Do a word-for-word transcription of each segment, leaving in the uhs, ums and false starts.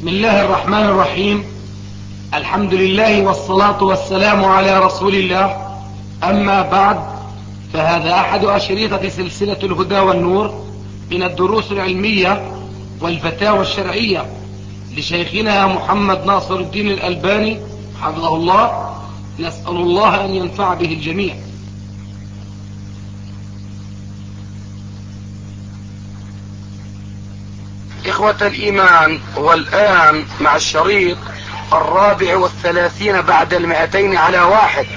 بسم الله الرحمن الرحيم. الحمد لله والصلاة والسلام على رسول الله. أما بعد، فهذا أحد أشريطة سلسلة الهدى والنور من الدروس العلمية والفتاوى الشرعية لشيخنا محمد ناصر الدين الألباني حفظه الله. نسأل الله أن ينفع به الجميع. إخوة الإيمان، والآن مع الشريط الرابع والثلاثين بعد المئتين على واحد.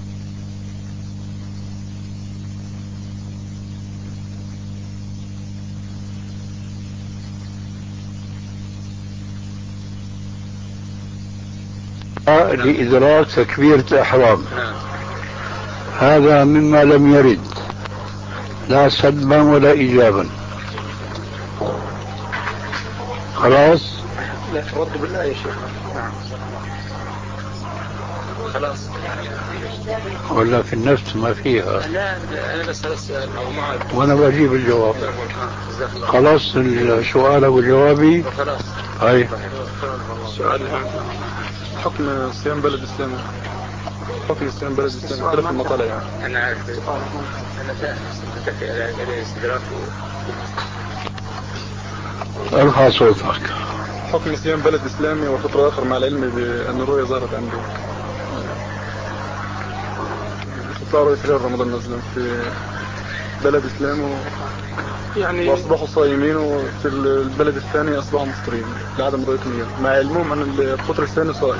لإدراك تكبيرة الإحرام، هذا مما لم يرد لا سلبا ولا إيجابا. خلاص؟ لا رد بالله يا شيخ. نعم خلاص. ولا في النفس ما فيها؟ لا أنا بس السؤال وأنا بجيب الجواب. خلاص السؤال وجوابي. خلاص. هاي سؤال حكم صيام بلد إسلامي. حكم صيام بلد إسلامي اختلف المطالع يعني. أنا عارف. أنا فاهم. ارفع صوتك. حكم صيام بلد إسلامي وفترة آخر مع العلم بأن الرؤية ظهرت عنده. استطاعوا في رمضان مثلا في بلد إسلامي يعني وأصبحوا صائمين، وفي البلد الثاني أصبحوا مفطرين لعدم رؤية الهلال مع علمهم أن الفطر الثاني صائم.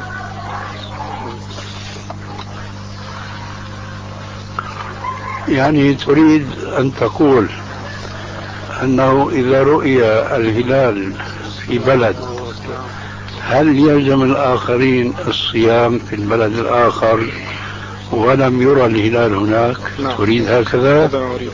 يعني تريد أن تقول أنه إذا رؤي الهلال في بلد هل يلزم الآخرين الصيام في البلد الآخر ولم يرى الهلال هناك؟ نعم. تريد هكذا؟ هذا ما أريد.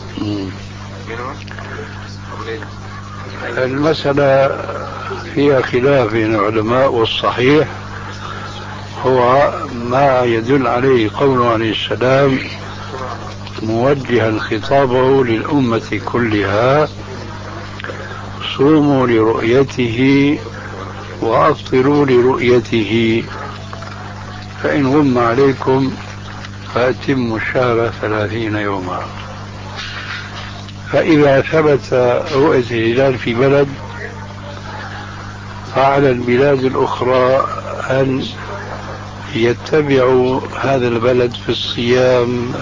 المسألة فيها خلاف بين العلماء، والصحيح هو ما يدل عليه قوله عليه السلام موجها خطابه للأمة كلها: صوموا لرؤيته وأفطروا لرؤيته، فإن غم عليكم فأتموا الشهر ثلاثين يوما. فإذا ثبت رؤية الهلال في بلد فعلى البلاد الأخرى أن يتبعوا هذا البلد في الصيام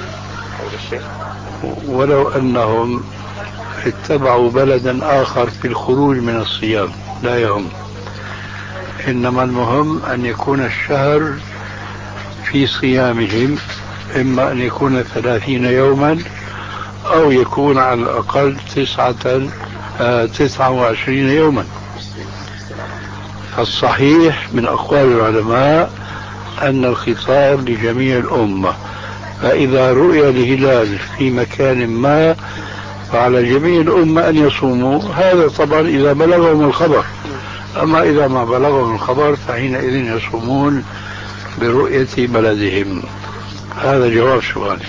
ولو أنهم اتبعوا بلدا آخر في الخروج من الصيام، لا يهم. إنما المهم أن يكون الشهر في صيامهم، إما أن يكون ثلاثين يوما أو يكون على الأقل تسعة آه تسعة وعشرين يوما. فالصحيح من أقوال العلماء أن الخطاب لجميع الأمة، فإذا رؤي الهلال في مكان ما فعلى جميع الأمة أن يصوموا. هذا طبعا إذا بلغهم الخبر، أما إذا ما بلغهم الخبر فحينئذ يصومون برؤية بلدهم. هذا جواب سؤالي.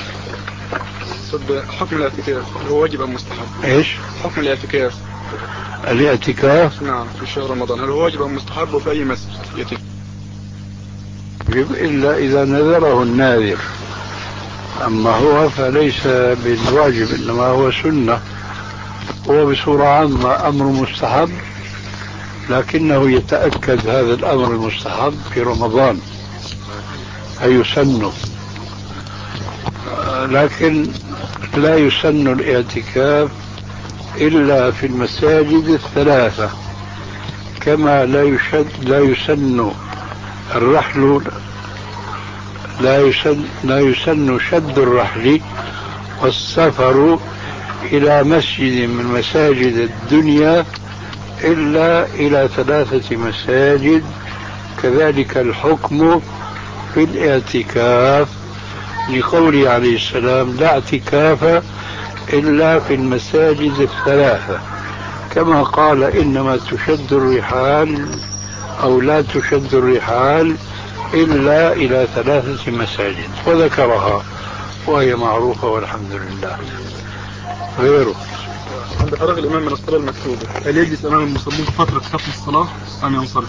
حكم الاعتكاف هو واجب أم مستحب؟ إيش؟ حكم الاعتكاف. الاعتكاف نعم في شهر رمضان هل هو واجب أم مستحب وفي أي مسجد يتم؟ إلا إذا نذره الناذر، أما هو فليس بالواجب إنما هو سنة. هو بصورة عامة أمر مستحب، لكنه يتأكد هذا الأمر المستحب في رمضان فيسن، لكن لا يسن الاعتكاف إلا في المساجد الثلاثة، كما لا يشد لا يسن الرحل لا يسن لا يسن شد الرحل والسفر إلى مسجد من مساجد الدنيا إلا إلى ثلاثة مساجد. كذلك الحكم في الاعتكاف، لقوله عليه السلام: لا اعتكاف إلا في المساجد الثلاثة، كما قال: إنما تشد الرحال أو لا تشد الرحال إلا إلى ثلاثة مساجد، وذكرها وهي معروفة والحمد لله. غيره عند فراغ الإمام من الصلاة المكتوبة هل يجلس أمام المصلين فترة ختم الصلاة أم ينصرف؟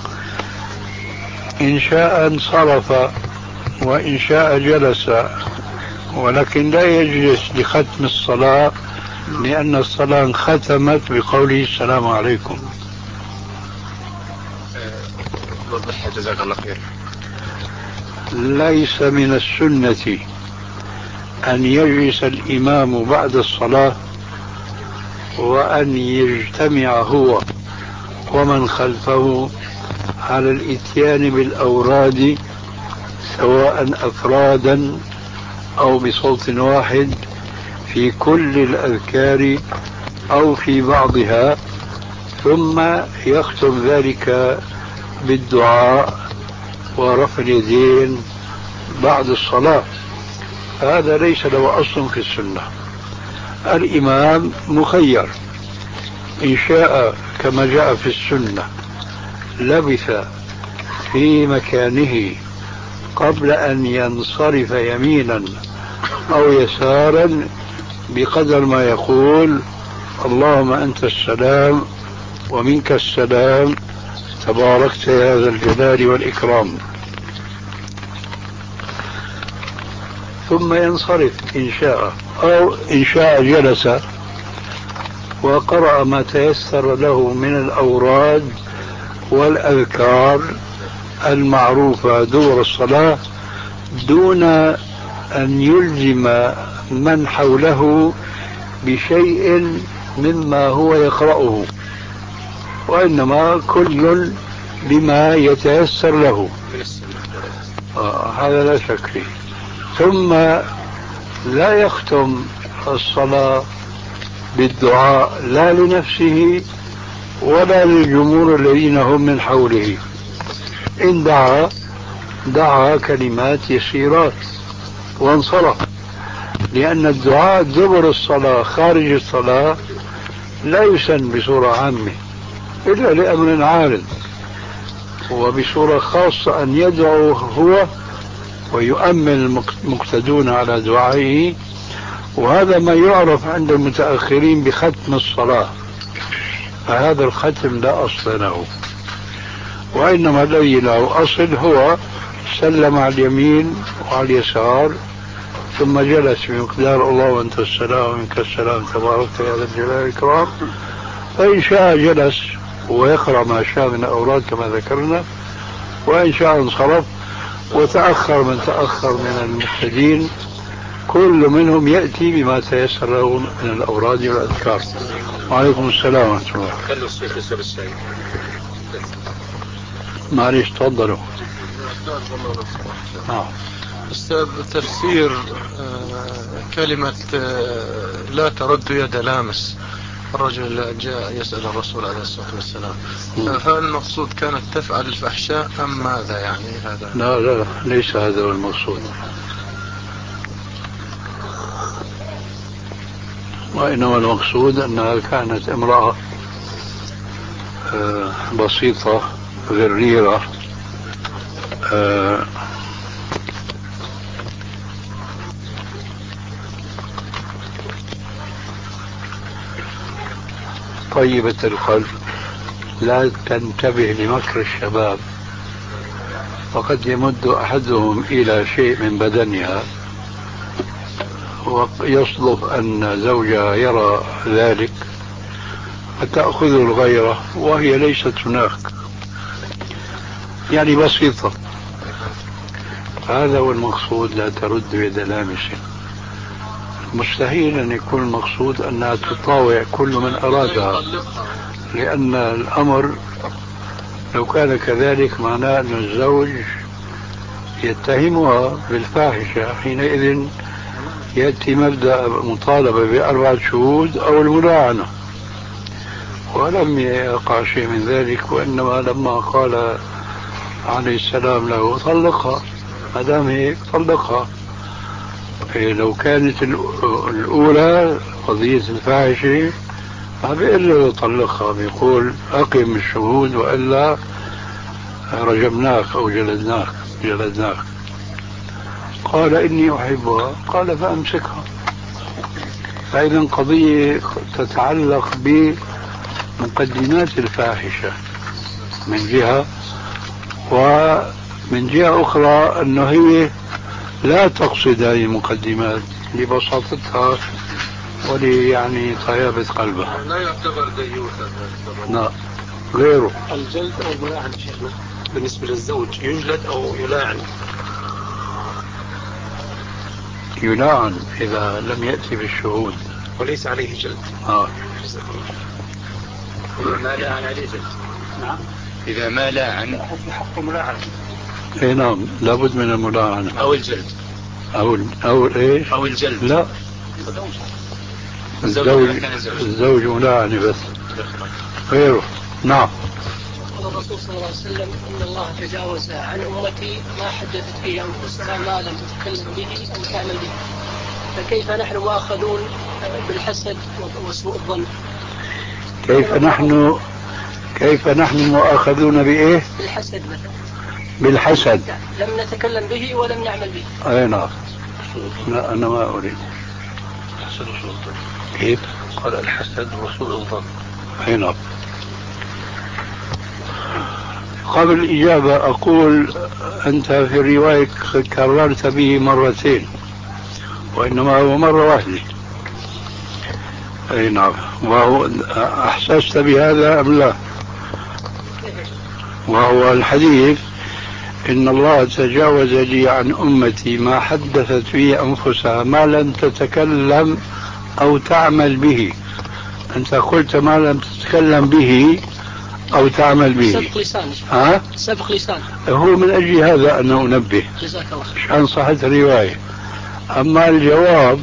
إن شاء انصرف وإن شاء جلس، ولكن لا يجلس لختم الصلاة لأن الصلاة ختمت بقوله السلام عليكم. وضح جزاك الله خير. ليس من السنة أن يجلس الإمام بعد الصلاة وأن يجتمع هو ومن خلفه على الإتيان بالأوراد سواء أفرادا أو بصوت واحد في كل الأذكار أو في بعضها، ثم يختم ذلك بالدعاء ورفع اليدين بعد الصلاة. هذا ليس له أصل في السنة. الإمام مخير، إن شاء كما جاء في السنة لبث في مكانه قبل أن ينصرف يمينا أو يسارا بقدر ما يقول اللهم أنت السلام ومنك السلام تباركت يا ذا الجلال والإكرام، ثم ينصرف إن شاء، أو إن شاء جلس وقرأ ما تيسر له من الأوراد والأذكار المعروفة دور الصلاة دون أن يلزم من حوله بشيء مما هو يقرأه، وإنما كل بما يتيسر له. آه هذا لا شك فيه. ثم لا يختم الصلاة بالدعاء لا لنفسه ولا للجمهور الذين هم من حوله. إن دعا دعا كلمات يسيرات وانصرف، لأن الدعاء دبر الصلاة خارج الصلاة لا يسن بصورة عامة إلا لأمر عارض، وبصورة خاصة أن يدعو هو ويؤمن المقتدون على دعائه، وهذا ما يعرف عند المتأخرين بختم الصلاة. فهذا الختم لا أصل له، وإنما الذي له أصل هو سلم على اليمين وعلى اليسار ثم جلس بمقدار الله وأنت السلام ومنك السلام تباركت يا ذا الجلال والإكرام، فإن شاء جلس ويقرأ ما شاء من أوراد كما ذكرنا، وإن شاء انصرف. وتأخر من تأخر من المقتدين كل منهم يأتي بما تيسر له من الأوراد والأذكار. وعليكم السلام ورحمة الله. خلوا الشيخ يسأل السائل. معليش تفضلوا. نعم. أستاذ، تفسير كلمة لا ترد يد لامس، الرجل جاء يسأل الرسول عليه الصلاة والسلام، هل المقصود كانت تفعل الفحشاء أم ماذا يعني هذا؟ لا لا ليس هذا هو المقصود، وإنما المقصود أنها كانت امرأة بسيطة غريرة طيبة القلب لا تنتبه لمكر الشباب، وقد يمد أحدهم إلى شيء من بدنها ويصدف أن زوجها يرى ذلك فتأخذ الغيرة وهي ليست هناك، يعني بسيطة. هذا هو المقصود، لا ترد يد لامس. مستحيل أن يكون المقصود أنها تطاوع كل من أرادها، لأن الأمر لو كان كذلك معناه أن الزوج يتهمها بالفاحشة، حينئذ يأتي مبدأ مطالبة بأربعة شهود أو الملاعنة، ولم يقع شيء من ذلك. وإنما لما قال عليه السلام له طلقها، ما دام هيك طلقها. لو كانت الأولى قضية الفاحشة ما بيقول له طلقها، بيقول أقم الشهود وإلا رجمناك أو جلدناك جلدناك. قال إني أحبها، قال فأمسكها. فإذا قضية تتعلق بمقدمات الفاحشة من جهة، ومن جهة أخرى أنه هي لا تقصد هذه المقدمات لبساطتها ولي يعني طيابة قلبها. لا يعتبر ديوثا. لا غيره. الجلد أو الملاعن شيخنا بالنسبة للزوج يجلد أو يلاعن؟ يلاعن إذا لم يأتي بالشهود وليس عليه جلد. آه. إذا ما لاعن عليه جلد. نعم. إذا ما لاعن في حق ملاعن. اي نعم لابد من الملاعنة أو الجلد أو أو إيش؟ أو الجلد. لا الزوج الزوج ملاعنة بس غيره. نعم. الرسول صلى الله عليه وسلم إن الله تجاوز عن أمتي ما حدثت به أنفسها ما لم تتكلم به أو تعمل به، فكيف نحن مؤاخذون بالحسد وسوء الظن؟ كيف نحن كيف نحن مؤاخذون بإيه؟ بالحسد مثلا. بالحسد لم نتكلم به ولم نعمل به. أي نعم. لا أنا ما أريد. الحسد وسوء الظن. كيف؟ قال الحسد وسوء الظن. أي نعم. قبل الإجابة أقول أنت في الرواية كررت به مرتين وإنما هو مرة واحدة. أي نعم. وهو أحسست بهذا أم لا؟ وهو الحديث إن الله تجاوز لي عن أمتي ما حدثت به أنفسها ما لم تتكلم أو تعمل به. أنت قلت ما لم تتكلم به أو تعمل به. سبق لسان. ها؟ سبق لسان. هو من أجل هذا أن أنبه. جزاك الله خير. عشان صحة الرواية. أما الجواب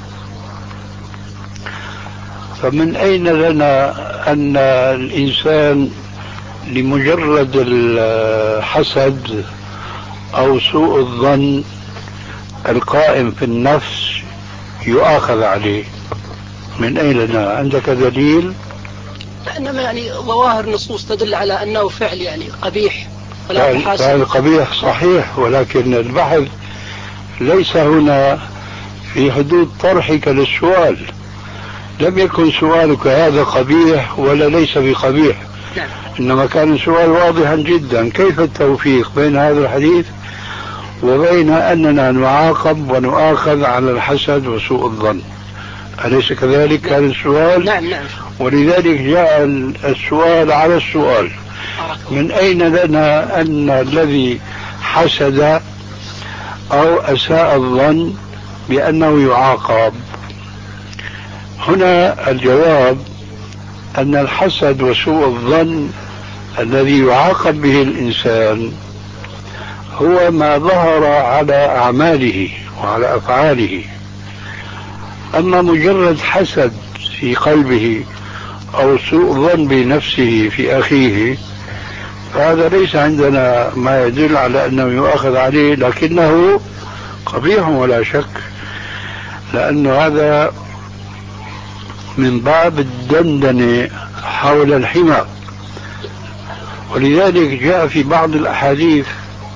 فمن أين لنا أن الإنسان لمجرد الحسد أو سوء الظن القائم في النفس يؤاخذ عليه؟ من أين لنا؟ عندك دليل؟ إنما يعني ظواهر نصوص تدل على أنه فعل يعني قبيح ولا تحاسب. فعل قبيح صحيح، ولكن البحث ليس هنا في حدود طرحك للسؤال. لم يكن سؤالك هذا قبيح ولا ليس بقبيح. نعم. إنما كان السؤال واضحا جدا. كيف التوفيق بين هذا الحديث وبين أننا نعاقب ونؤاخذ على الحسد وسوء الظن؟ أليس كذلك؟ نعم. كان السؤال. نعم نعم. ولذلك جاء السؤال على السؤال. من أين لنا أن الذي حسد أو أساء الظن بأنه يعاقب؟ هنا الجواب أن الحسد وسوء الظن الذي يعاقب به الإنسان هو ما ظهر على أعماله وعلى أفعاله. أما مجرد حسد في قلبه أو سوء ظن بنفسه في أخيه فهذا ليس عندنا ما يدل على أنه يؤاخذ عليه، لكنه قبيح ولا شك، لأنه هذا من باب الدندنة حول الحمى. ولذلك جاء في بعض الأحاديث،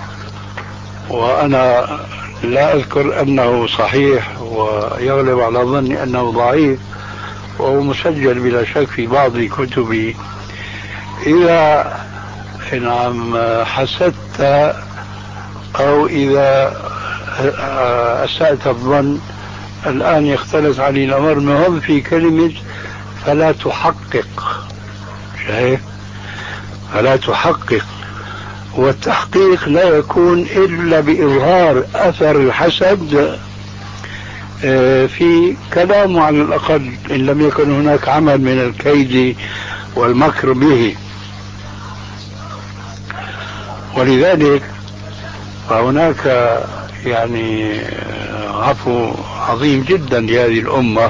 وأنا لا أذكر أنه صحيح ويغلب على ظني أنه ضعيف، وهو مسجل بلا شك في بعض كتبي: إذا نعم حسدت أو إذا أسأت الظن، الآن يختلف علي الأمر، مهم في كلمة فلا تحقق. شايف؟ فلا تحقق. والتحقيق لا يكون إلا بإظهار أثر الحسد في كلامه على الأقل، إن لم يكن هناك عمل من الكيد والمكر به. ولذلك فهناك يعني عفو عظيم جدا لهذه الأمة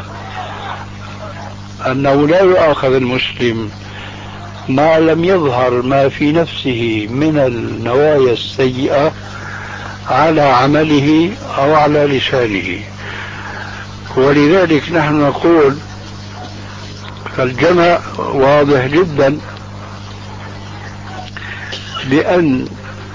أنه لا يؤاخذ المسلم ما لم يظهر ما في نفسه من النوايا السيئة على عمله أو على لسانه. ولذلك نحن نقول فالجمع واضح جدا بأن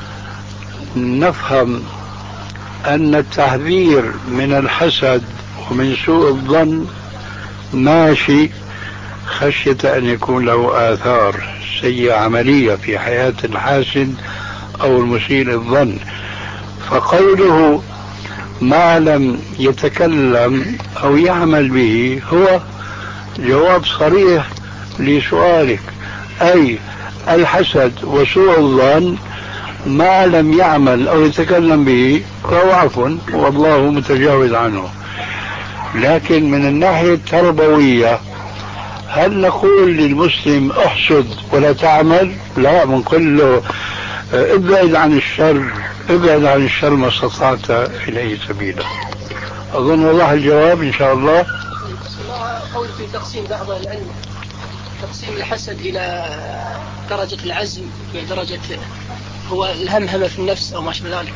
نفهم أن التحذير من الحسد ومن سوء الظن ماشي خشية أن يكون له آثار سيئة عملية في حياة الحاسد أو المسيء الظن. فقوله ما لم يتكلم أو يعمل به هو جواب صريح لسؤالك، أي الحسد وسوء الظن ما لم يعمل أو يتكلم به فهو عفو والله متجاوز عنه. لكن من الناحية التربوية هل نقول للمسلم احسد ولا تعمل؟ لا، بنقول له ابعد عن الشر، ابعد عن الشر ما استطعت إليه سبيلا. أظن والله الجواب إن شاء الله. قول في تقسيم بعض العلم، تقسيم الحسد إلى درجة العزم ودرجة هو الهمهمة في النفس أو ما شابه ذلك،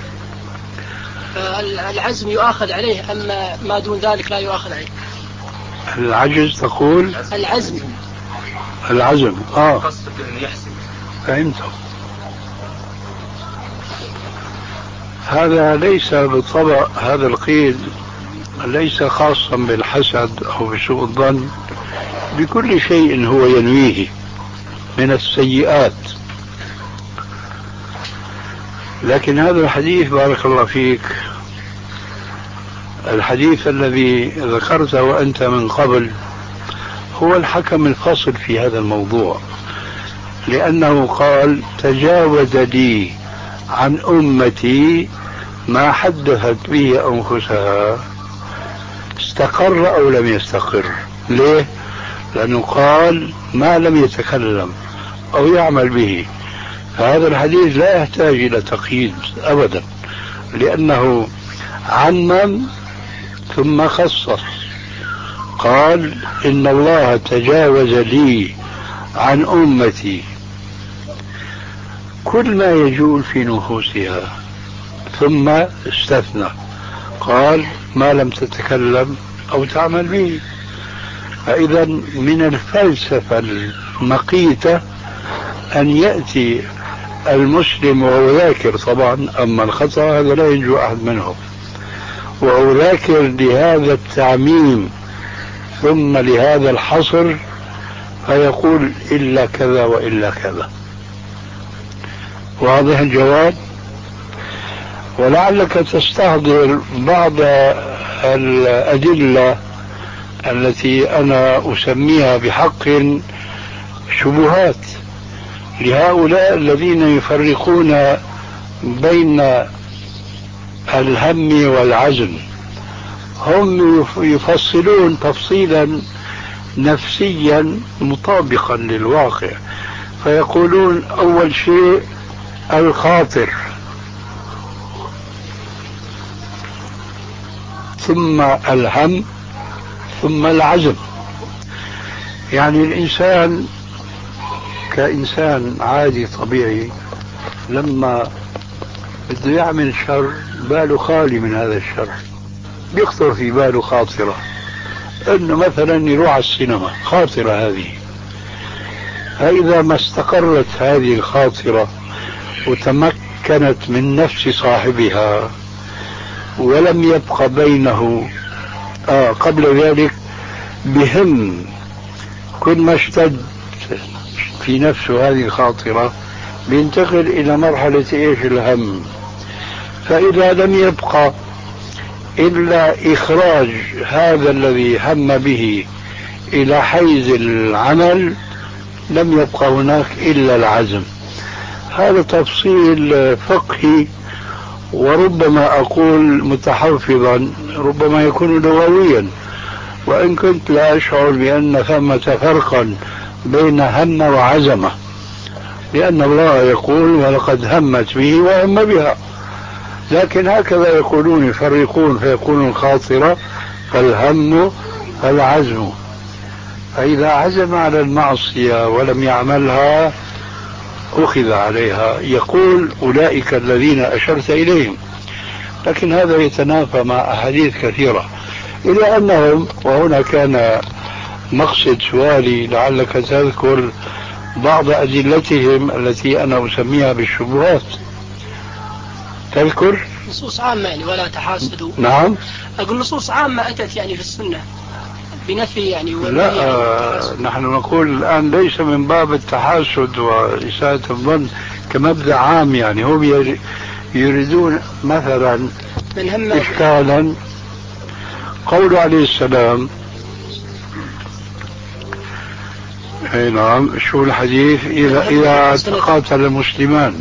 فالعزم يؤاخذ عليه أما ما دون ذلك لا يؤاخذ عليه. العجز تقول؟ العزم العزم آه قصد أن يحسن. فهمته. هذا ليس بالطبع، هذا القيد ليس خاصا بالحسد أو بسوء الظن، بكل شيء هو ينويه من السيئات. لكن هذا الحديث بارك الله فيك، الحديث الذي ذكرته أنت من قبل هو الحكم الفصل في هذا الموضوع، لأنه قال تجاوز لي عن أمتي ما حدثت به أنفسها. استقر أو لم يستقر؟ ليه؟ لأنه قال ما لم يتكلم أو يعمل به. فهذا الحديث لا يحتاج إلى تقييد أبدا، لأنه عمم ثم خصص. قال إن الله تجاوز لي عن أمتي كل ما يجول في نفوسها، ثم استثنى قال ما لم تتكلم أو تعمل به. فإذا من الفلسفة المقيتة أن يأتي المسلم وهو ذاكر، طبعا أما الخطأ هذا لا ينجو أحد منهم، وهو ذاكر لهذا التعميم ثم لهذا الحصر، فيقول إلا كذا وإلا كذا. واضح الجواب؟ ولعلك تستحضر بعض الأدلة التي أنا أسميها بحق شبهات لهؤلاء الذين يفرقون بين الهم والعزم. هم يفصلون تفصيلا نفسيا مطابقا للواقع، فيقولون أول شيء الخاطر، ثم الهم، ثم العزم. يعني الإنسان كإنسان عادي طبيعي لما بده يعمل شر باله خالي من هذا الشر، بيخطر في باله خاطرة انه مثلا يروح على السينما، خاطرة هذه. فإذا ما استقرت هذه الخاطرة وتمكنت من نفس صاحبها ولم يبقى بينه آه قبل ذلك بهم كل ما اشتد في نفسه هذه الخاطرة بينتقل إلى مرحلة إيش؟ الهم. فإذا لم يبقى إلا إخراج هذا الذي هم به إلى حيز العمل لم يبقى هناك إلا العزم. هذا تفصيل فقهي، وربما أقول متحفظا، ربما يكون لغويا، وإن كنت لا أشعر بأن ثمة فرقا بين هم وعزمة، لأن الله يقول ولقد همت به وهم بها. لكن هكذا يقولون، يفرقون فيكون الخاطرة فالهم فالعزم. فإذا عزم على المعصية ولم يعملها أخذ عليها. يقول أولئك الذين أشرت إليهم، لكن هذا يتنافى مع أحاديث كثيرة، إلى أنهم، وهنا كان مقصد سؤالي لعلك تذكر بعض أدلتهم التي أنا أسميها بالشبهات. تذكر نصوص عامة يعني ولا تحاسدوا. نعم، أقول نصوص عامة أتت يعني في السنة بنفي يعني. لا آه نحن نقول الآن ليس من باب التحاسد وإساءة الظن كمبدأ عام، يعني هم يريدون مثلا من هم إشكالا قول عليه السلام. اي نعم، شو الحديث؟ إذا إذا تقاتل المسلمان.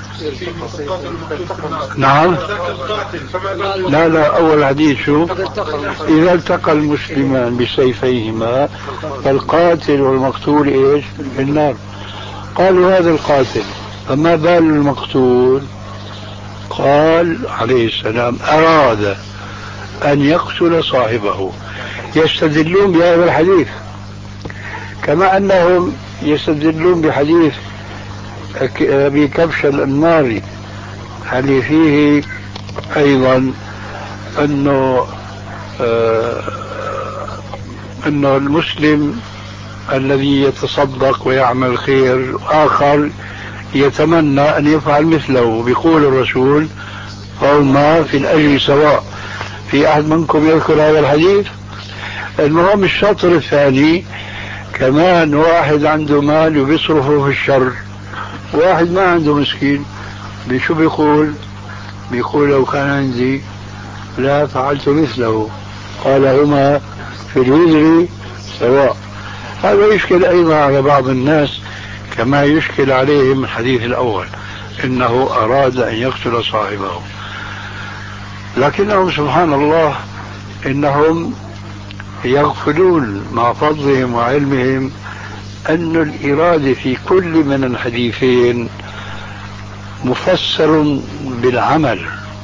نعم لا لا أول حديث شو؟ إذا التقى المسلمان بسيفيهما فالقاتل والمقتول إيش؟ في النار. قالوا هذا القاتل، فما بال المقتول؟ قال عليه السلام أراد أن يقتل صاحبه. يستدلون بهذا الحديث كما أنهم يستدلون بحديث أبي كبش الأنماري اللي فيه أيضا أنه آه أنه المسلم الذي يتصدق ويعمل خير آخر يتمنى أن يفعل مثله، بيقول الرسول فهما في الأجر سواء. في أحد منكم يذكر هذا الحديث؟ المهم الشطر الثاني كمان واحد عنده مال وبيصرفه في الشر، واحد ما عنده مسكين، بشو بيقول؟ بيقول لو كان عندي لا فعلت مثله. قال هما في الوزر سواء. هذا يشكل أيضا على بعض الناس كما يشكل عليهم الحديث الأول إنه أراد أن يقتل صاحبه، لكنهم سبحان الله إنهم يغفلون مع فضلهم وعلمهم أن الإرادة في كل من الحديثين مفسر بالعمل.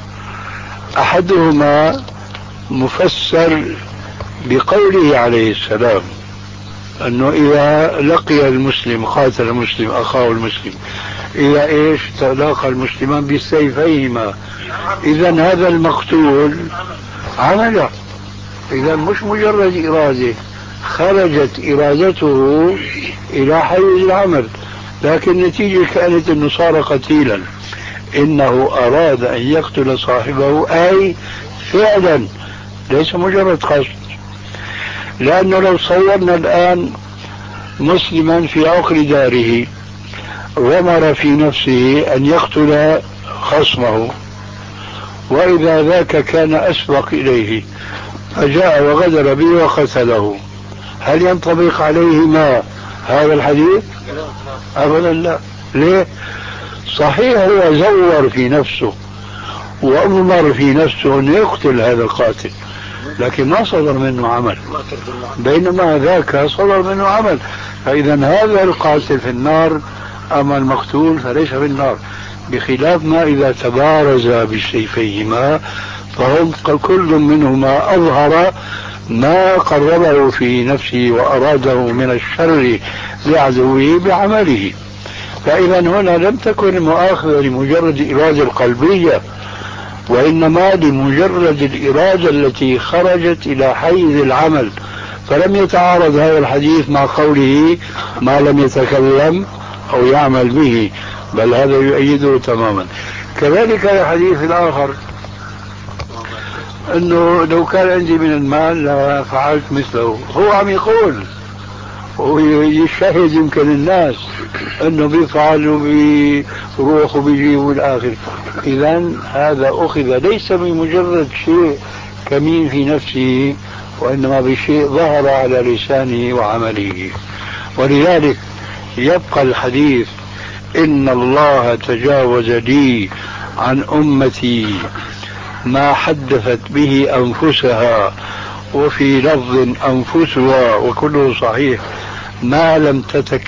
أحدهما مفسر بقوله عليه السلام أنه إذا لقي المسلم قاتل المسلم أخاه المسلم، إذا إيش تلاقى المسلمان بسيفيهما، إذا هذا المقتول عمله، إذا مش مجرد إرادة، خرجت إرادته إلى حيز العمل، لكن النتيجة كانت أنه صار قتيلا. إنه أراد أن يقتل صاحبه أي فعلا ليس مجرد قصد. لأنه لو صورنا الآن مسلما في عقر داره غمر في نفسه أن يقتل خصمه، وإذا ذاك كان أسبق إليه فجاء وغدر به وقتله، هل ينطبق عليهما هذا الحديث؟ أبدا لا. ليه؟ صحيح هو زور في نفسه وأمر في نفسه أن يقتل هذا القاتل، لكن ما صدر منه عمل، بينما ذاك صدر منه عمل. فإذا هذا القاتل في النار أما المقتول فليس في النار، بخلاف ما إذا تبارز بسيفيهما فهم كل منهما أظهر ما قربه في نفسه وأراده من الشر لعدوه بعمله. فإذا هنا لم تكن المؤاخذة لمجرد الإرادة القلبية، وإنما لمجرد الإرادة التي خرجت إلى حيز العمل، فلم يتعارض هذا الحديث مع قوله ما لم يتكلم أو يعمل به، بل هذا يؤيده تماما. كذلك الحديث الآخر أنه لو كان عندي من المال لفعلت مثله، هو عم يقول ويشهد يمكن الناس أنه بيفعل وبيروح وبيجي والآخر. إذا هذا أخذ ليس بمجرد شيء كمين في نفسه، وإنما بشيء ظهر على لسانه وعمله. ولذلك يبقى الحديث إن الله تجاوز لي عن أمتي ما حدثت به أنفسها، وفي لفظ أنفسها، وكله صحيح، ما لم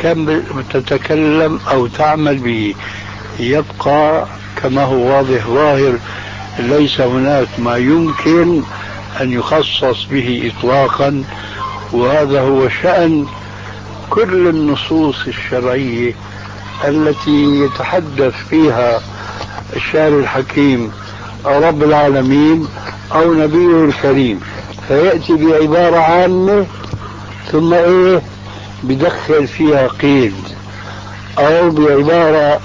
تتكلم أو تعمل به. يبقى كما هو واضح ظاهر، ليس هناك ما يمكن أن يخصص به إطلاقا، وهذا هو شأن كل النصوص الشرعية التي يتحدث فيها الشاعر الحكيم أو رب العالمين أو نبيه الكريم، فيأتي بعبارة عامة ثم إيه بدخل فيها قيد، أو بعبارة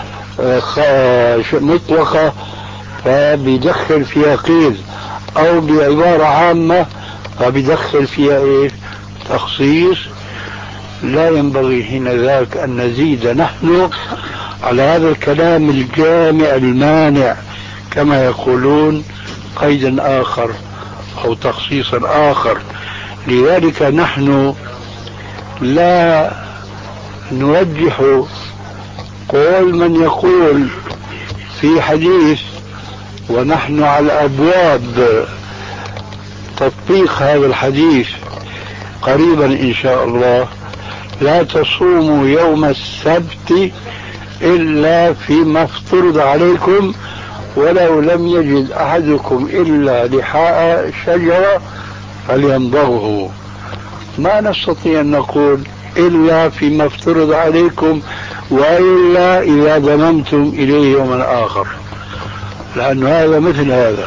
مطلقة فبيدخل فيها قيد، أو بعبارة عامة فبيدخل فيها إيه تخصيص لا ينبغي حين ذاك أن نزيد نحن على هذا الكلام الجامع المانع كما يقولون قيدا آخر أو تخصيصا آخر. لذلك نحن لا نرجح قول من يقول في حديث ونحن على أبواب تطبيق هذا الحديث قريبا إن شاء الله: لا تصوموا يوم السبت إلا فيما افترض عليكم ولو لم يجد أحدكم إلا لحاء شجرة فليمضغه. ما نستطيع أن نقول إلا فيما افترض عليكم وإلا إذا ضممتم إليه يوما آخر، لأن هذا مثل هذا.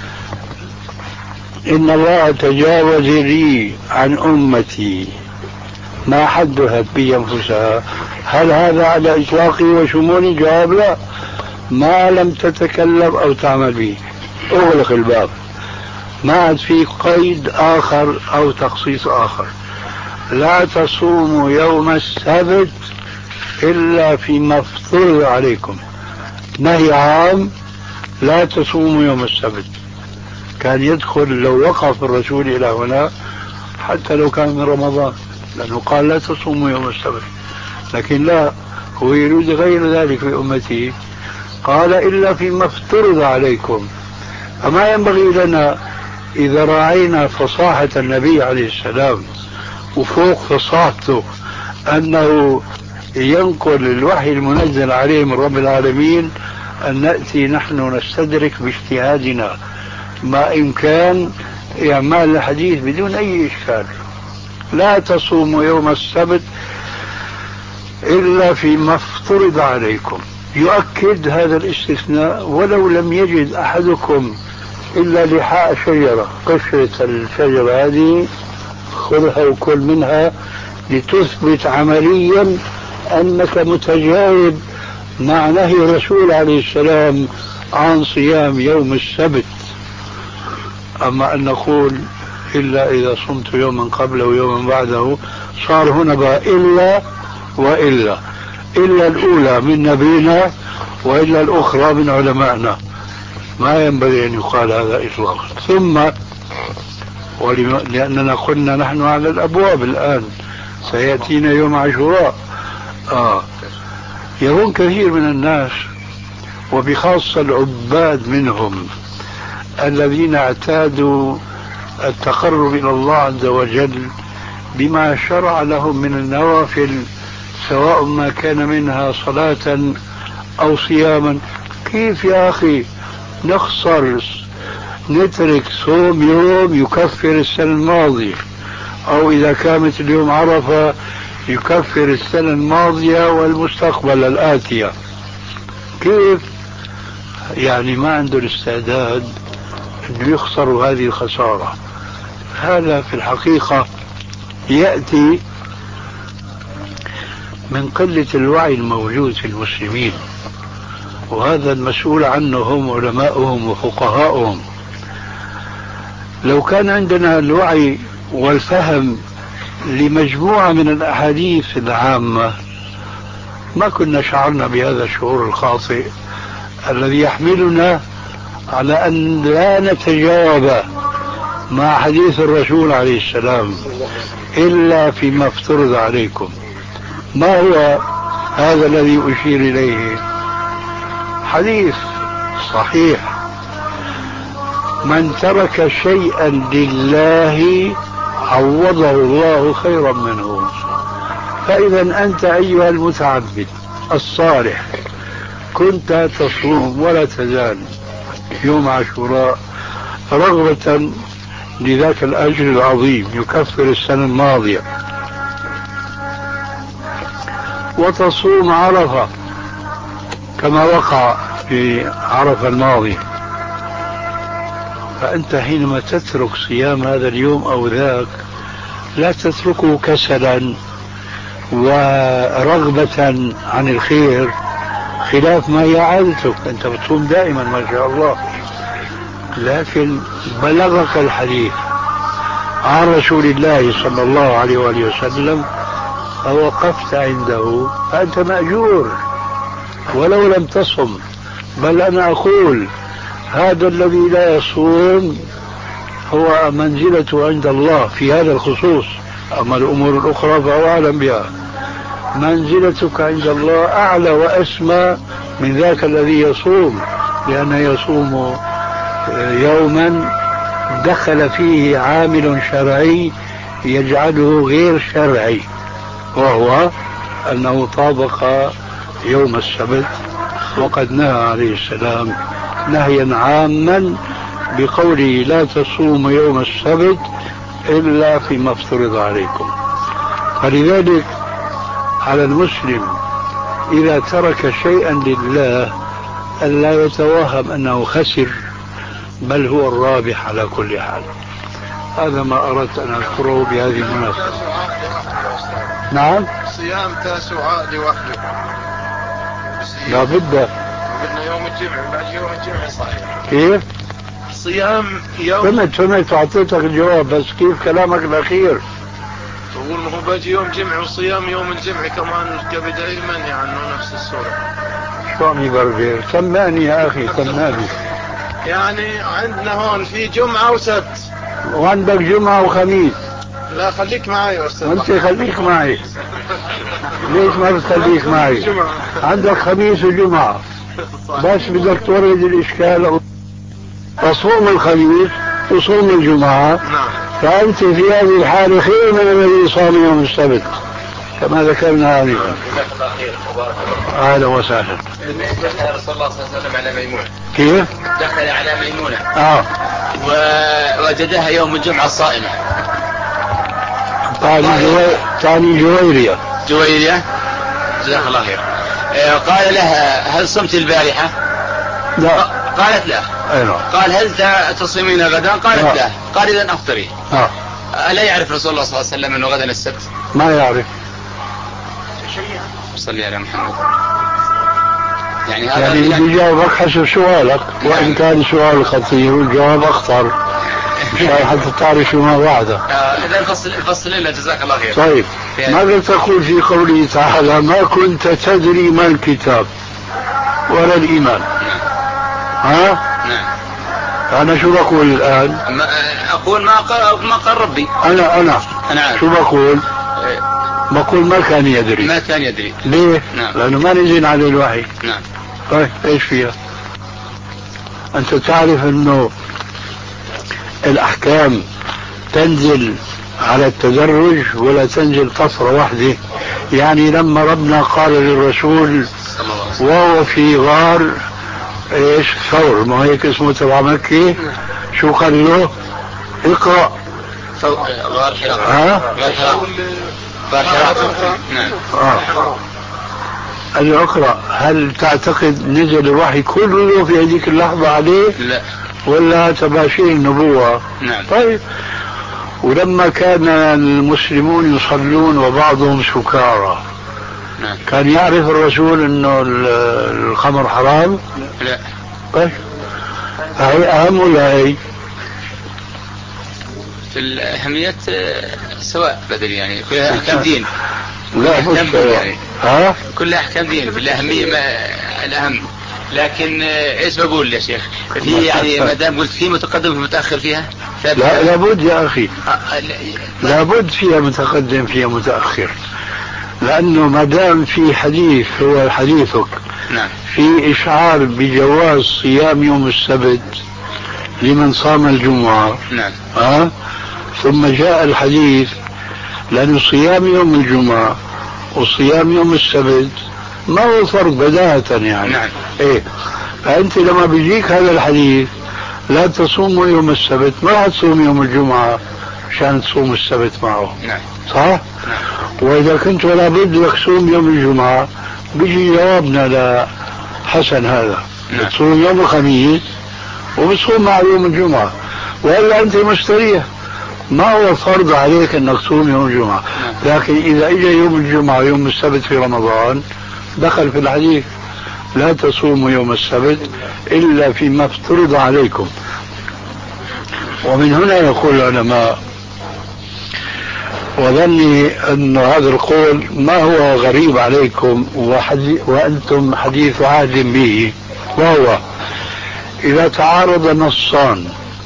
إن الله تجاوز لي عن أمتي ما حدثت به أنفسها. هل هذا على إطلاقه وشموله؟ جواب لا، ما لم تتكلم أو تعمل به أغلق الباب، ما عاد في قيد آخر أو تخصيص آخر. لا تصوموا يوم السبت إلا فيما افترض عليكم، نهي عام لا تصوموا يوم السبت. كان يدخل لو وقف الرسول إلى هنا حتى لو كان من رمضان، لأنه قال لا تصوموا يوم السبت، لكن لا، هو يريد غير ذلك في أمته، قال إلا فيما افترض عليكم. أما ينبغي لنا إذا راعينا فصاحة النبي عليه السلام وفوق فصاحته أنه ينقل الوحي المنزل عليه من رب العالمين أن نأتي نحن نستدرك باجتهادنا ما إمكان إعمال الحديث بدون أي إشكال. لا تصوموا يوم السبت إلا فيما افترض عليكم، يؤكد هذا الاستثناء ولو لم يجد أحدكم إلا لحاء شجرة، قشرة الشجرة هذه خذها وكل منها لتثبت عمليا أنك متجاوب مع نهي الرسول عليه السلام عن صيام يوم السبت. أما أن نقول إلا إذا صمت يوما قبله ويوما بعده، صار هنا بقى إلا وإلا، إلا الأولى من نبينا وإلا الأخرى من علمائنا، ما ينبغي أن يقال هذا إطلاقا. ثم لأننا قلنا نحن على الأبواب الآن، سيأتينا يوم عاشوراء. آه. يرون كثير من الناس وبخاصة العباد منهم الذين اعتادوا التقرب إلى الله عز وجل بما شرع لهم من النوافل، سواء ما كان منها صلاة أو صياما. كيف يا أخي نخسر نترك صوم يوم يكفر السنة الماضية، أو إذا كانت اليوم عرفة يكفر السنة الماضية والمستقبل الآتية؟ كيف يعني ما عنده الاستعداد أنه يخسر هذه الخسارة؟ هذا في الحقيقة يأتي من قلة الوعي الموجود في المسلمين، وهذا المسؤول عنه هم علماؤهم وفقهاؤهم. لو كان عندنا الوعي والفهم لمجموعة من الأحاديث العامة ما كنا شعرنا بهذا الشعور الخاطئ الذي يحملنا على أن لا نتجاوب مع حديث الرسول عليه السلام إلا فيما افترض عليكم. ما هو هذا الذي أشير إليه؟ حديث صحيح: من ترك شيئا لله عوضه الله خيرا منه. فإذا أنت أيها المتعبد الصالح كنت تصوم ولا تزال يوم عاشوراء رغبة لذاك الأجر العظيم يكفر السنة الماضية، وتصوم عرفة كما وقع في عرفة الماضي، فأنت حينما تترك صيام هذا اليوم أو ذاك لا تتركه كسلا ورغبة عن الخير خلاف ما هي عادتك، أنت بتصوم دائما ما شاء الله، لكن بلغك الحديث عن رسول الله صلى الله عليه وآله وسلم فوقفت عنده فأنت مأجور ولو لم تصم. بل أنا أقول هذا الذي لا يصوم هو منزلته عند الله في هذا الخصوص، أما الأمور الأخرى فهو أعلم بها. منزلتك عند الله أعلى وأسمى من ذاك الذي يصوم، لأنه يصوم يوما دخل فيه عامل شرعي يجعله غير شرعي، وهو أنه طابق يوم السبت، وقد نهى عليه السلام نهيا عاما بقوله لا تصوم يوم السبت إلا فيما افترض عليكم. فلذلك على المسلم إذا ترك شيئا لله ألا يتوهم أنه خسر، بل هو الرابح على كل حال. هذا ما أردت أن أذكره بهذه المناسبة. نعم، صيام تاسوعاء لوحده لا بد بدنا يوم الجمعة، بعد يوم الجمعة صحيح. كيف؟ صيام يوم فهمت فهمت أعطيتك الجواب، بس كيف كلامك الأخير؟ تقول ما هو باجي يوم جمعة وصيام يوم الجمعة كمان قبل دائما يعني نفس الصورة. شو عم يبرر؟ سمعني يا أخي سمعني. يعني عندنا هون في جمعة وسبت وعندك جمعة وخميس. لا خليك معي يا أستاذ. أنت خليك معي. ليش ما بتخليك معي؟ عندك خميس وجمعة، بس بدك تورد الإشكال. فصوم الخميس وصوم الجمعة. نعم. فأنت في هذه الحالة خير من الذي صام يوم السبت كما ذكرنا آنفا. أهلا وسهلا. بالنسبة لرسول الله صلى الله عليه وسلم على ميمونة. كيف؟ دخل على ميمونة. آه. ووجدها يوم الجمعة الصائمة. تاني جوي... تاني جويرية. جويرية. جزاك الله خير. قال لها هل صمت البارحة؟ لا. قالت لا. أيوة. قال هل تصومين غدا؟ قالت لا. لا. قال إذن أفطري. آه. ألا يعرف رسول الله صلى الله عليه وسلم أنه غدا السبت؟ ما يعرف. صلي على محمد. يعني هذا يعني بيجاوبك حسب سؤالك، وإن كان سؤال خطير والجواب أخطر مشان حتى تعرف ما بعده. إذا فصل فصل لنا جزاك الله خير. طيب ماذا تقول في قوله تعالى ما كنت تدري ما الكتاب ولا الإيمان؟ ها؟ نعم. أنا شو بقول الآن؟ أقول ما قال ما قال ربي. أنا أنا أنا شو بقول؟ بقول ما كان يدري. ما كان يدري. ليه؟ نعم. لأنه ما نزل عليه الوحي. نعم. طيب ايش فيها؟ أنت تعرف أنه الأحكام تنزل على التدرج ولا تنزل طفرة واحدة. يعني لما ربنا قال للرسول وهو في غار ايش ثور، ما هيك اسمه تبع مكة، شو قال له؟ اقرأ. غار حراء. ها؟ غار حراء. غار حراء. نعم. آه. قال له اقرأ. هل تعتقد نزل الوحي كله في هذيك اللحظة عليه؟ لا. ولا تباشير النبوة؟ نعم. طيب ولما كان المسلمون يصلون وبعضهم سكارى، نعم. كان يعرف الرسول انه الخمر حرام؟ لا. طيب هي اهم ولا هي؟ في الأهمية سواء بدل يعني كلها أحكام دين. لا مش يعني. ها؟ كلها أحكام دين في الأهمية ما الأهم. لكن ايش بقول يا شيخ؟ في يعني ما دام قلت في متقدم وفي متأخر فيها؟ لا لابد يا أخي. لابد فيها متقدم فيها متأخر، لأنه ما دام في حديث هو حديثك. نعم. في إشعار بجواز صيام يوم السبت لمن صام الجمعة. نعم. ها؟ ثم جاء الحديث لأن صيام يوم الجمعة وصيام يوم السبت ما هو فرق بداهة يعني. نعم. إيه، فأنت لما بيجيك هذا الحديث لا تصوموا يوم السبت ما هتصوم يوم الجمعة عشان تصوم السبت معه. نعم. صح؟ نعم. وإذا كنت ولا بد لك تصوم يوم الجمعة بيجي جوابنا لحسن هذا. نعم. تصوم يوم الخميس وبتصوم مع يوم الجمعة، وإلا أنت مستريح، ما هو فرض عليك أنك تصوم يوم الجمعة. لكن إذا إجا يوم الجمعة يوم السبت في رمضان دخل في الحديث لا تصوموا يوم السبت إلا فيما افترض عليكم. ومن هنا يقول العلماء وظني أن هذا القول ما هو غريب عليكم وأنتم حديث عهد به، وهو إذا تعارض نصان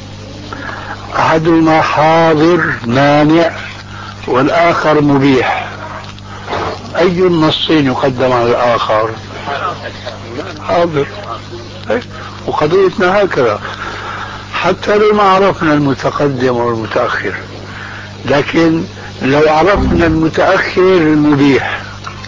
أحدهما حاضر مانع والآخر مبيح، أي النصين يقدم على الآخر؟ حاضر. وقضيتنا هكذا حتى لو ما عرفنا المتقدم والمتأخر، لكن لو عرفنا المتأخر المبيح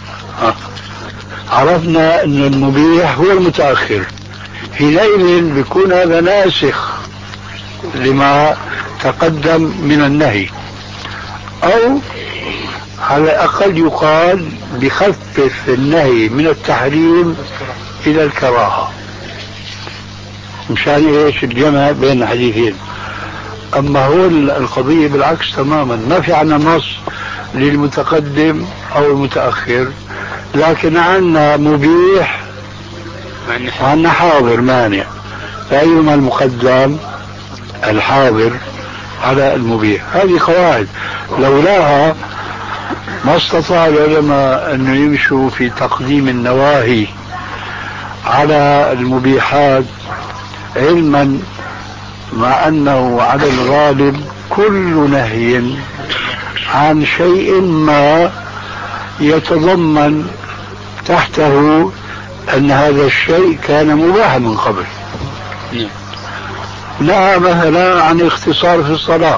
عرفنا أن المبيح هو المتأخر، حينئذ بيكون هذا ناسخ لما تقدم من النهي، أو على الأقل يقال بخفف النهي من التحريم إلى الكراهة، مشان إيش الجمع بين الحديثين. أما هو القضية بالعكس تماما، ما في عنا نص للمتقدم أو المتأخر، لكن عنا مبيح وعنا حاضر مانع، فأيهما المقدم؟ الحاضر على المبيح. هذه قواعد لولاها ما استطاع العلماء أن يمشوا في تقديم النواهي على المبيحات، علما مع أنه على الغالب كل نهي عن شيء ما يتضمن تحته أن هذا الشيء كان مباحا من قبل. نهى مثلا عن الاختصار في الصلاة،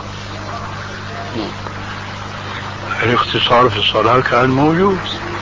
الاختصار في الصلاة كان موجود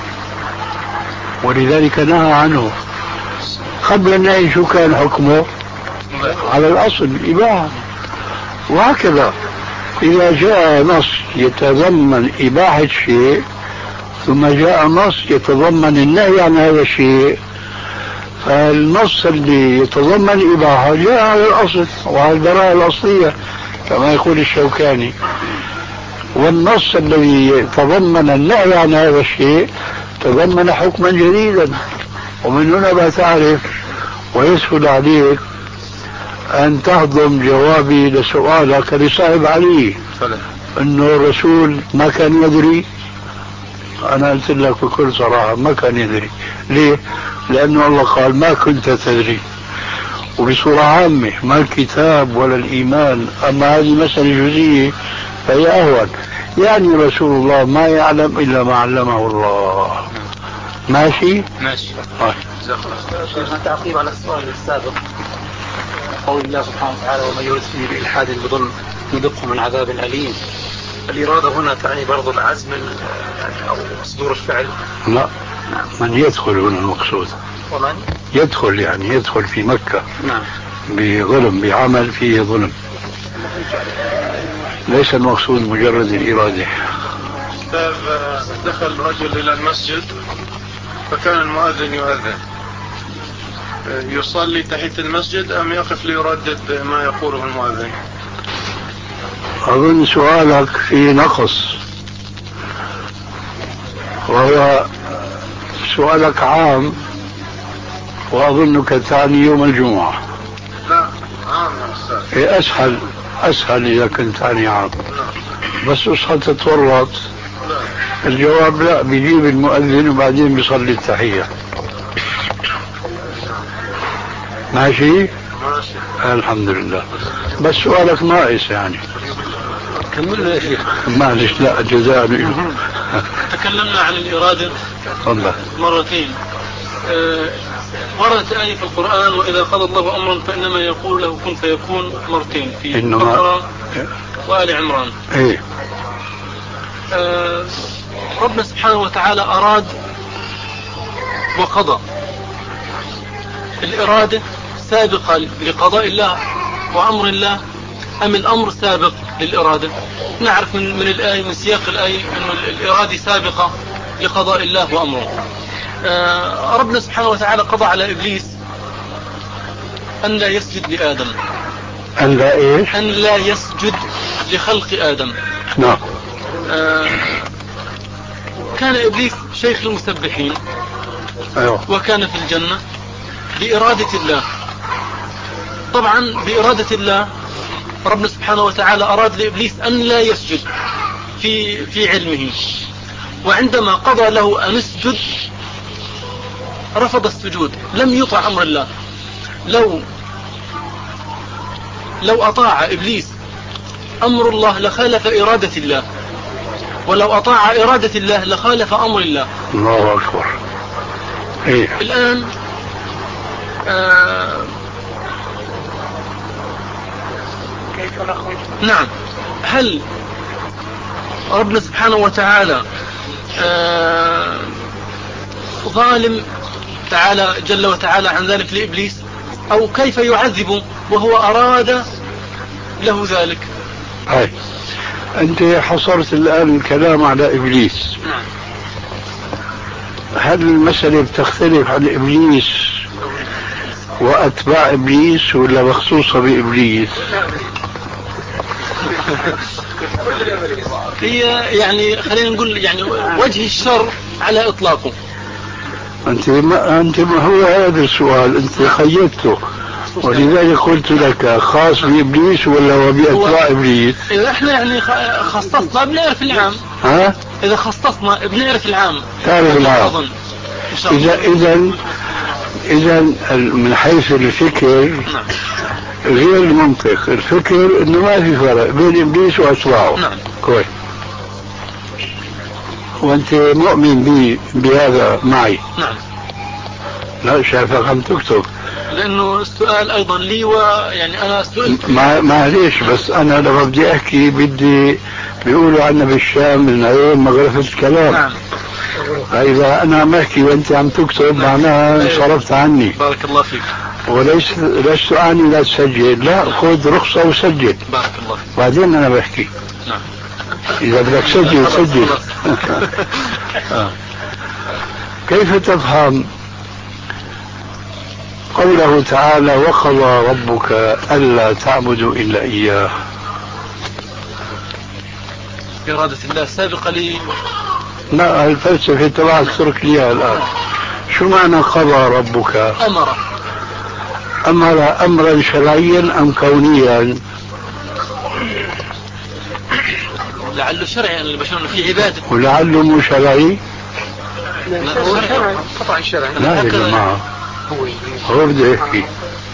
ولذلك نهى عنه. قبل النهي شو كان حكمه؟ على الأصل الإباحة. وهكذا إذا جاء نص يتضمن إباحة شيء ثم جاء نص يتضمن النهي عن هذا الشيء، فالنص اللي يتضمن إباحة جاء على الأصل وعلى البراءة الأصلية كما يقول الشوكاني، والنص الذي يتضمن النهي عن هذا الشيء تضمن حكما جديدا. ومن هنا لا تعرف ويسهل عليك أن تهضم جوابي لسؤالك لصاحب علي أنه الرسول ما كان يدري. أنا قلت لك بكل صراحة ما كان يدري. ليه؟ لأنه الله قال ما كنت تدري، وبصورة عامة ما الكتاب ولا الإيمان. أما هذه مسألة جزئية فهي أهون، يعني رسول الله ما يعلم إلا ما علمه الله. ماشي؟ ماشي. شيخنا تعقيب على السؤال السابق، قول الله سبحانه وتعالى ومن يرد فيه بإلحاد بظلم نذقه من عذاب أليم. الإرادة هنا تعني برضو العزم أو صدور الفعل؟ لا، من يدخل هنا المقصود. ومن يدخل يعني يدخل في مكة نعم بظلم، بعمل فيه ظلم، ليس المقصود مجرد الإرادة. دخل رجل إلى المسجد فكان المؤذن يؤذن، يصلي تحت المسجد أم يقف ليردد ما يقوله المؤذن؟ أظن سؤالك في نقص، وهو سؤالك عام وأظنك تعني يوم الجمعة. لا عام يا أستاذ. إيه أسهل أسهل إذا كنت تعني عام، بس أصحى تتورط. الجواب لا، بيجيب المؤذن وبعدين بيصلي التحية. ماشي؟ ماشي الحمد لله. بس سؤالك ناقص يعني. كملنا يا شيخ. معلش لا جزاء. تكلمنا عن الإرادة مرتين. أه وردت آية في القرآن وإذا قضى الله أمرا فإنما يقول له كن فيكون مرتين في البقرة وآل عمران. إيه؟ أه ربنا سبحانه وتعالى أراد وقضى. الإرادة سابقة لقضاء الله وأمر الله أم الأمر سابق للإرادة؟ نعرف من, من الآية من سياق الآية أن الإرادة سابقة لقضاء الله وأمره. آه ربنا سبحانه وتعالى قضى على إبليس أن لا يسجد لآدم. أن لا إيش؟ أن لا يسجد لخلق آدم. نعم. آه كان إبليس شيخ المسبحين. أيوه. وكان في الجنة بإرادة الله. طبعا بإرادة الله ربنا سبحانه وتعالى أراد لإبليس أن لا يسجد في في علمه، وعندما قضى له أن اسجد رفض السجود، لم يطع أمر الله. لو لو أطاع إبليس أمر الله لخالف إرادة الله، ولو أطاع إرادة الله لخالف أمر الله. الله أكبر. إيه؟ الآن آه كيف نخرج؟ نعم، هل ربنا سبحانه وتعالى آه ظالم تعالى جل وتعالى عن ذلك لإبليس، أو كيف يعذبه وهو أراد له ذلك؟ هاي أنت حصرت الآن الكلام على إبليس. نعم. هل المسألة بتختلف عن إبليس وأتباع إبليس ولا مخصوصة بإبليس؟ هي يعني خلينا نقول يعني وجه الشر على إطلاقه. أنت ما أنت ما هو هذا السؤال أنت خيبته، ولذلك قلت لك خاص بإبليس ولا هو بأتباع إبليس؟ إذا إحنا يعني خصصنا بنعرف العام. ها؟ إذا خصصنا بنعرف العام. تعرف العام. إذا إذا إذا من حيث الفكر نعم. غير المنطق، الفكر إنه ما في فرق بين إبليس وأتباعه. نعم. كويس. وأنت مؤمن بي بهذا معي؟ نعم. لا شايفك عم تكتب. لأنه السؤال أيضا لي، ويعني أنا سئلت. ما معليش، بس أنا لما بدي أحكي بدي بيقولوا عنا بالشام من أيام مغرفة الكلام. نعم. فإذا أنا عم أحكي وأنت عم تكتب معناها انصرفت عني. بارك الله فيك. وليس لست أعني لا تسجل، لا خذ رخصة وسجل. بارك الله فيك. بعدين أنا بحكي. نعم. إذا بدك سجل سجل. كيف تفهم قوله تعالى وقضى ربك ألا تعبدوا إلا إياه؟ إرادة الله السابقة لي. لا الفلسفة تبعك ترك ليها الآن. شو معنى قضى ربك؟ أمر. أمر أمرا شرعيا أم كونيا؟ لعله شرعي اللي بشرنا في عبادة. ولعله مو شرعي؟ لا هو شرعي. قطعا شرعي. لا يا جماعة هو بده يحكي.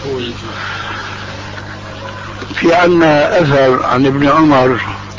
في عنا أثر عن ابن عمر،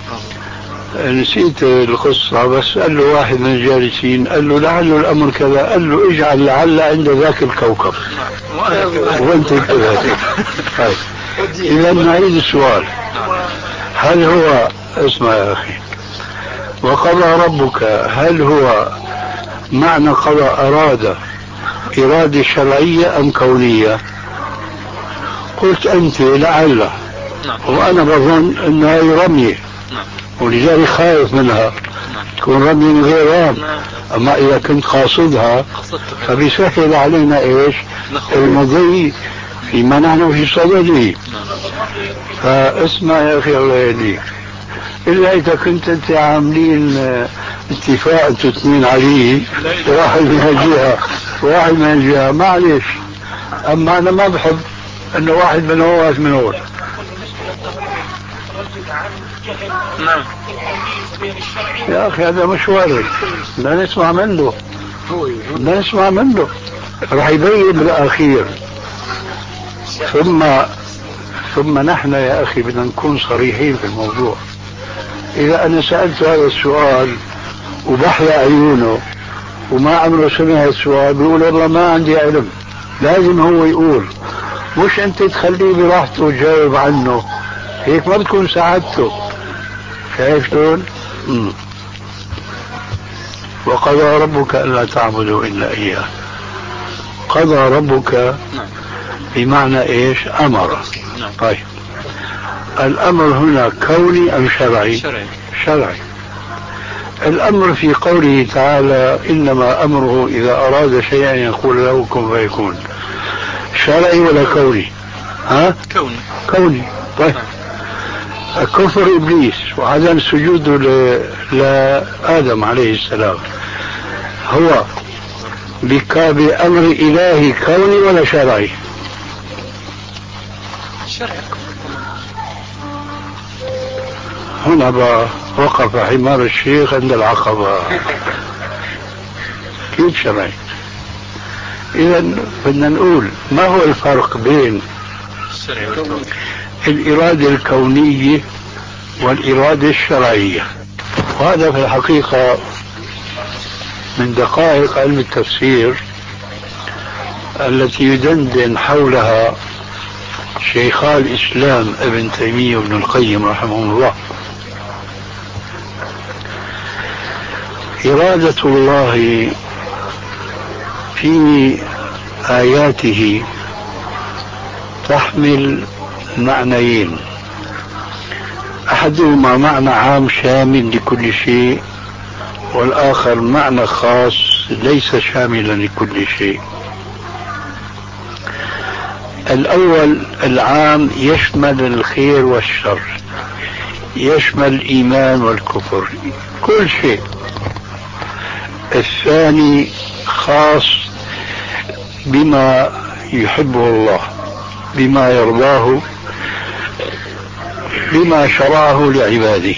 نسيت القصة، بس قال له واحد من الجالسين قال له لعل الأمر كذا، قال له اجعل لعل عند ذاك الكوكب وانت كذا. إذا نعيد السؤال، هل هو اسمع يا أخي وقضى ربك، هل هو معنى قضى أراد إرادة شرعية أم كونية؟ قلت أنت لعل، وأنا بظن أنها رمية ولذلك خايف منها تكون رمي من غير رام. أما إذا كنت قاصدها فبيسهل علينا إيش المضي فيما نحن في صدده. فاسمع يا أخي الله يهديك، إلا إذا كنت أنت عاملين اتفاق أنتوا اثنين عليه، واحد من الجهة واحد من الجهة معلش، أما أنا ما بحب أنه واحد من هو واحد من هو. نعم. يا أخي هذا مش وارد، لا نسمع منه، لا نسمع منه، راح يبين بالأخير. ثم ثم نحن يا أخي بدنا نكون صريحين في الموضوع. إذا أنا سألت هذا السؤال وبحلى عيونه وما عمره سمع السؤال بيقول والله ما عندي علم، لازم هو يقول، مش أنت تخليه براحته وتجاوب عنه، هيك ما بتكون ساعدته. شايف شلون؟ وقضى ربك ألا تعبدوا إلا إياه. قضى ربك بمعنى إيش؟ أمر. طيب الأمر هنا كوني أم شرعي؟ شرعي. شرعي. الأمر في قوله تعالى إنما أمره إذا أراد شيئا يقول له كن فيكون، شرعي ولا كوني؟ ها؟ كوني. كوني. طيب كفر إبليس وعدم سجوده لآدم عليه السلام هو بأمر إلهي كوني ولا شرعي؟ شرعي. هنا بقى وقف حمار الشيخ عند العقبة. كيف شرعي؟ إذا بدنا نقول ما هو الفرق بين الإرادة الكونية والإرادة الشرعية؟ وهذا في الحقيقة من دقائق علم التفسير التي يدندن حولها شيخا الإسلام ابن تيمية وابن القيم رحمهم الله. إرادة الله في آياته تحمل معنيين، أحدهما معنى عام شامل لكل شيء، والآخر معنى خاص ليس شاملا لكل شيء. الأول العام يشمل الخير والشر، يشمل الإيمان والكفر، كل شيء. الثاني خاص بما يحبه الله، بما يرضاه، بما شرعه لعباده.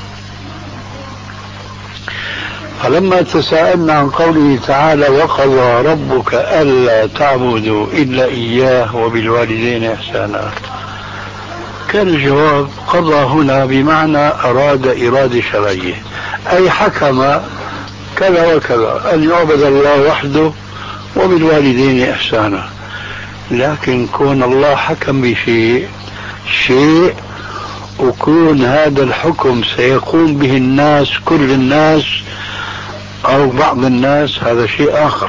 فلما تساءلنا عن قوله تعالى وقضى ربك ألا تعبدوا إلا إياه وبالوالدين إحسانا، كان الجواب قضى هنا بمعنى أراد إرادة شرعية، أي حكم كذا وكذا أن يعبد الله وحده وبالوالدين إحسانا. لكن كون الله حكم بشيء شيء وكون هذا الحكم سيقوم به الناس، كل الناس أو بعض الناس، هذا شيء آخر.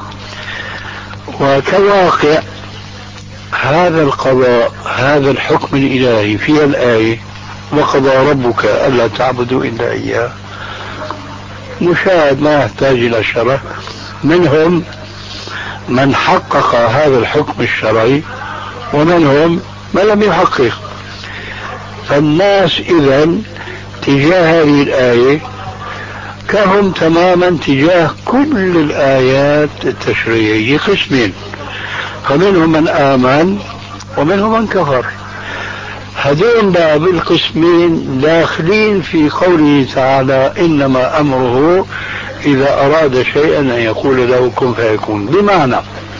وكواقع هذا القضاء، هذا الحكم الإلهي في الآية وقضى ربك ألا تعبدوا إلا إياه، مشاهد ما يحتاج إلى شرح. منهم من حقق هذا الحكم الشرعي ومنهم من لم يحقق. فالناس إذن تجاه هذه الآية كهم تماما تجاه كل الآيات التشريعية قسمين، فمنهم من آمن ومنهم من كفر. هذين بقى بالقسمين داخلين في قوله تعالى إنما أمره إذا أراد شيئا أن يقول له كن فيكون، بمعنى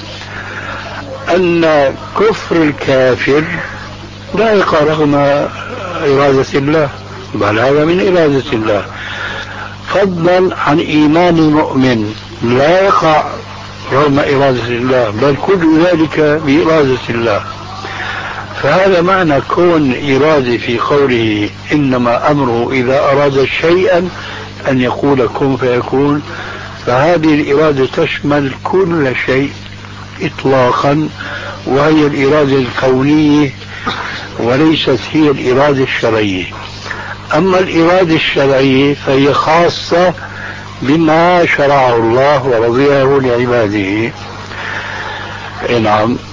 أن كفر الكافر لا يقع رغم إرادة الله، بل هذا من إرادة الله، فضلا عن إيمان المؤمن لا يقع رغم إرادة الله، بل كل ذلك بإرادة الله. فهذا معنى كون إرادة في قوله إنما أمره إذا أراد شيئا أن يقول كن فيكون. فهذه الإرادة تشمل كل شيء إطلاقا، وهي الإرادة الكونية وليست هي الإرادة الشرعية. أما الإرادة الشرعية فهي خاصة بما شرعه الله ورضيه لعباده. نعم.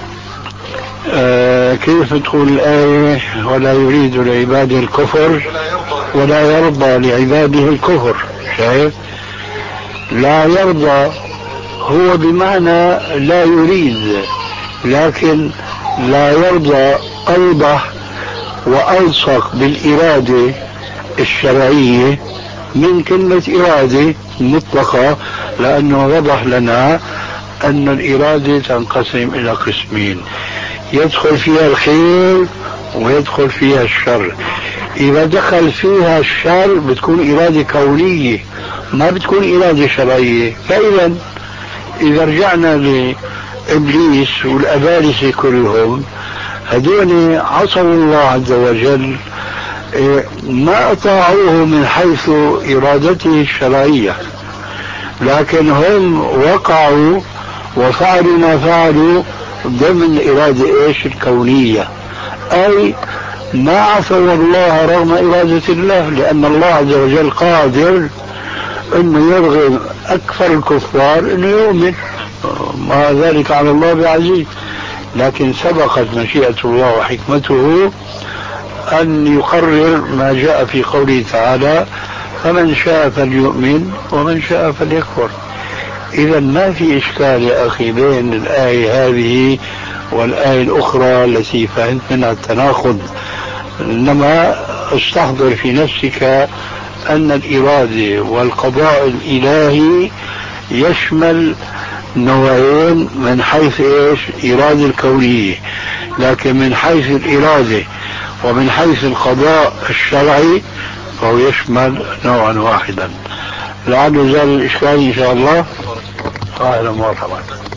آه كيف تقول الآية ولا يريد لعباده الكفر ولا يرضى لعباده الكفر؟ شايف؟ لا يرضى هو بمعنى لا يريد، لكن لا يرضى أوضح وألصق بالإرادة الشرعية من كلمة إرادة مطلقة، لأنه وضح لنا أن الإرادة تنقسم إلى قسمين، يدخل فيها الخير ويدخل فيها الشر. إذا دخل فيها الشر بتكون إرادة كونية، ما بتكون إرادة شرعية. فإذا إذا رجعنا لإبليس والأبالسة كلهم، هذول عصوا الله عز وجل، ما أطاعوه من حيث إرادته الشرعية، لكن هم وقعوا وفعلوا ما فعلوا ضمن إرادة إيش الكونية، أي ما عصوا الله رغم إرادة الله، لأن الله عز وجل قادر أنه يرغم أكثر الكفار أنه يؤمن، ما ذلك على الله بعزيز. لكن سبقت مشيئة الله وحكمته أن يقرر ما جاء في قوله تعالى فمن شاء فليؤمن ومن شاء فليكفر. إذا ما في إشكال يا أخي بين الآية هذه والآية الأخرى التي فهمت منها التناقض، إنما استحضر في نفسك أن الإرادة والقضاء الإلهي يشمل نوعين من حيث إيش؟ إرادة الكونية، لكن من حيث الإرادة ومن حيث القضاء الشرعي فهو يشمل نوعا واحدا. لعل زال الإشكال إن شاء الله. أهلا ومرحبا.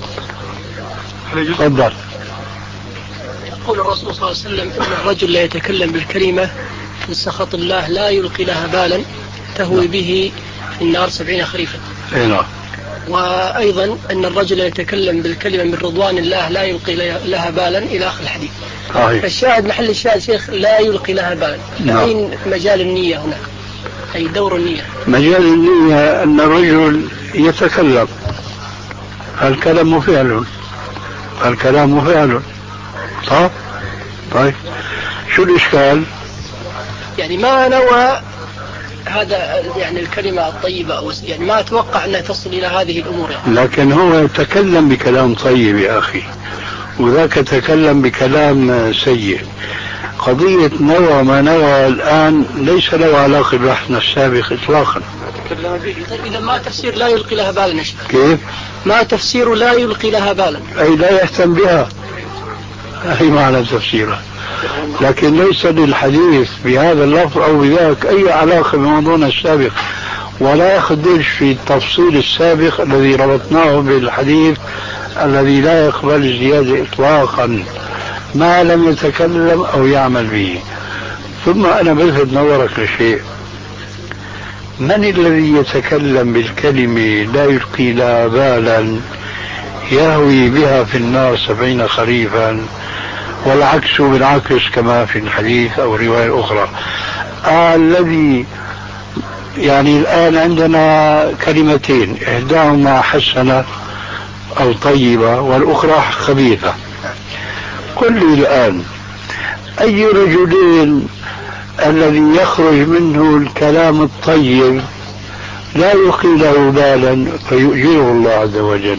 تفضل. يقول الرسول صلى الله عليه وسلم إن الرجل لا يتكلم بالكلمة من سخط الله لا يلقي لها بالا تهوي به في النار سبعين خريفا. نعم. وأيضا أن الرجل يتكلم بالكلمة من رضوان الله لا يلقي لها بالا إلى آخر الحديث. صحيح. فالشاهد محل الشاهد شيخ لا يلقي لها بالا. نعم. أين مجال النية هنا؟ أي دور النية؟ مجال النية أن الرجل يتكلم، الكلام فعل، الكلام فعل. صح؟ طيب شو الإشكال؟ يعني ما نوى هذا يعني الكلمة الطيبة أو يعني ما أتوقع أنها تصل إلى هذه الأمور يعني. لكن هو يتكلم بكلام طيب يا أخي، وذاك تكلم بكلام سيء. قضية نوى ما نوى الآن ليس له علاقة ببحثنا السابق إطلاقا. طيب إذا ما تفسير لا يلقي لها بالا نشأ. كيف؟ ما تفسير لا يلقي لها بالا؟ أي لا يهتم بها، أي معنى تفسيره، لكن ليس للحديث بهذا اللفظ أو بذاك أي علاقة بموضوعنا السابق، ولا يخدش في التفصيل السابق الذي ربطناه بالحديث الذي لا يقبل الزيادة إطلاقا ما لم يتكلم أو يعمل به. ثم أنا بلفت نظرك لشيء، من الذي يتكلم بالكلمة لا يلقي لها بالا يهوي بها في النار سبعين خريفا، والعكس بالعكس كما في الحديث أو رواية أخرى. آه الذي يعني الآن عندنا كلمتين إحداهما حسنة أو طيبة والأخرى خبيثة. قل لي الآن أي رجلين الذي يخرج منه الكلام الطيب لا يلقي له بالا فيؤجره الله عز وجل،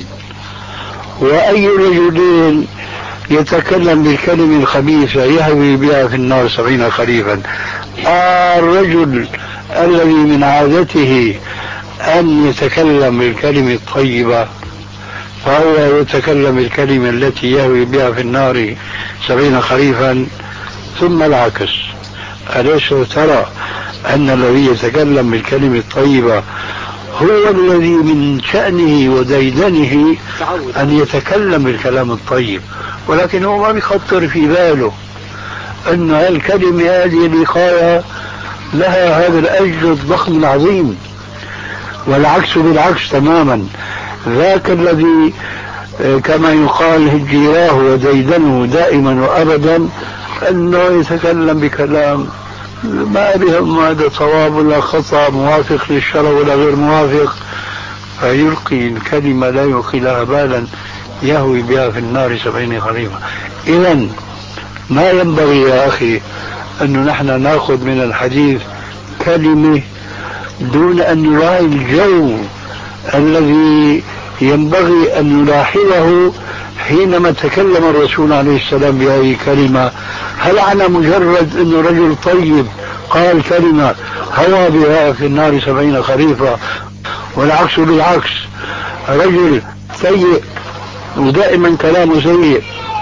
وأي رجلين يتكلم بالكلمة الخبيثة يهوي بها في النار سبعين خريفا؟ آه الرجل الذي من عادته أن يتكلم بالكلمة الطيبة فهو يتكلم بالكلمة التي يهوي بها في النار سبعين خريفا. ثم العكس، أليس ترى أن الذي يتكلم بالكلمة الطيبة هو الذي من شأنه وديدنه أن يتكلم بالكلام الطيب، ولكن هو ما بيخطر في باله أن هالكلمة هذه الوقاية لها هذا الأجر الضخم العظيم. والعكس بالعكس تماما، ذاك الذي كما يقال هجيراه وديدنه دائما وأبدا أنه يتكلم بكلام ما بهم هذا صواب ولا خطأ، موافق للشرع ولا غير موافق، فيلقي الكلمة لا يلقي لها بالا يهوي بها في النار سبعين خريفا. إذن ما ينبغي يا أخي أنه نحن نأخذ من الحديث كلمة دون أن نراعي الجو الذي ينبغي أن نلاحظه حينما تكلم الرسول عليه السلام بهذه الكلمة. هل على مجرد أنه رجل طيب قال كلمة هوى بها في النار سبعين خريفا، والعكس بالعكس، رجل سيء ودائما كلامه سيء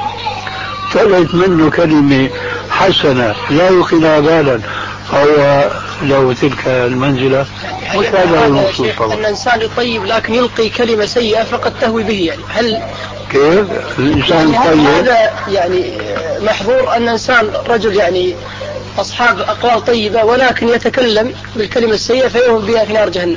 طلعت منه كلمة حسنة لا يلقي لها بالا فهو له تلك المنزلة؟ مش هذا المقصود طبعا. الإنسان طيب لكن يلقي كلمة سيئة فقد تهوي به، يعني هل كيف الإنسان يعني طيب؟ هذا يعني محظور أن إنسان رجل يعني أصحاب أقوال طيبة ولكن يتكلم بالكلمة السيئة فيهوي بها في نار جهنم؟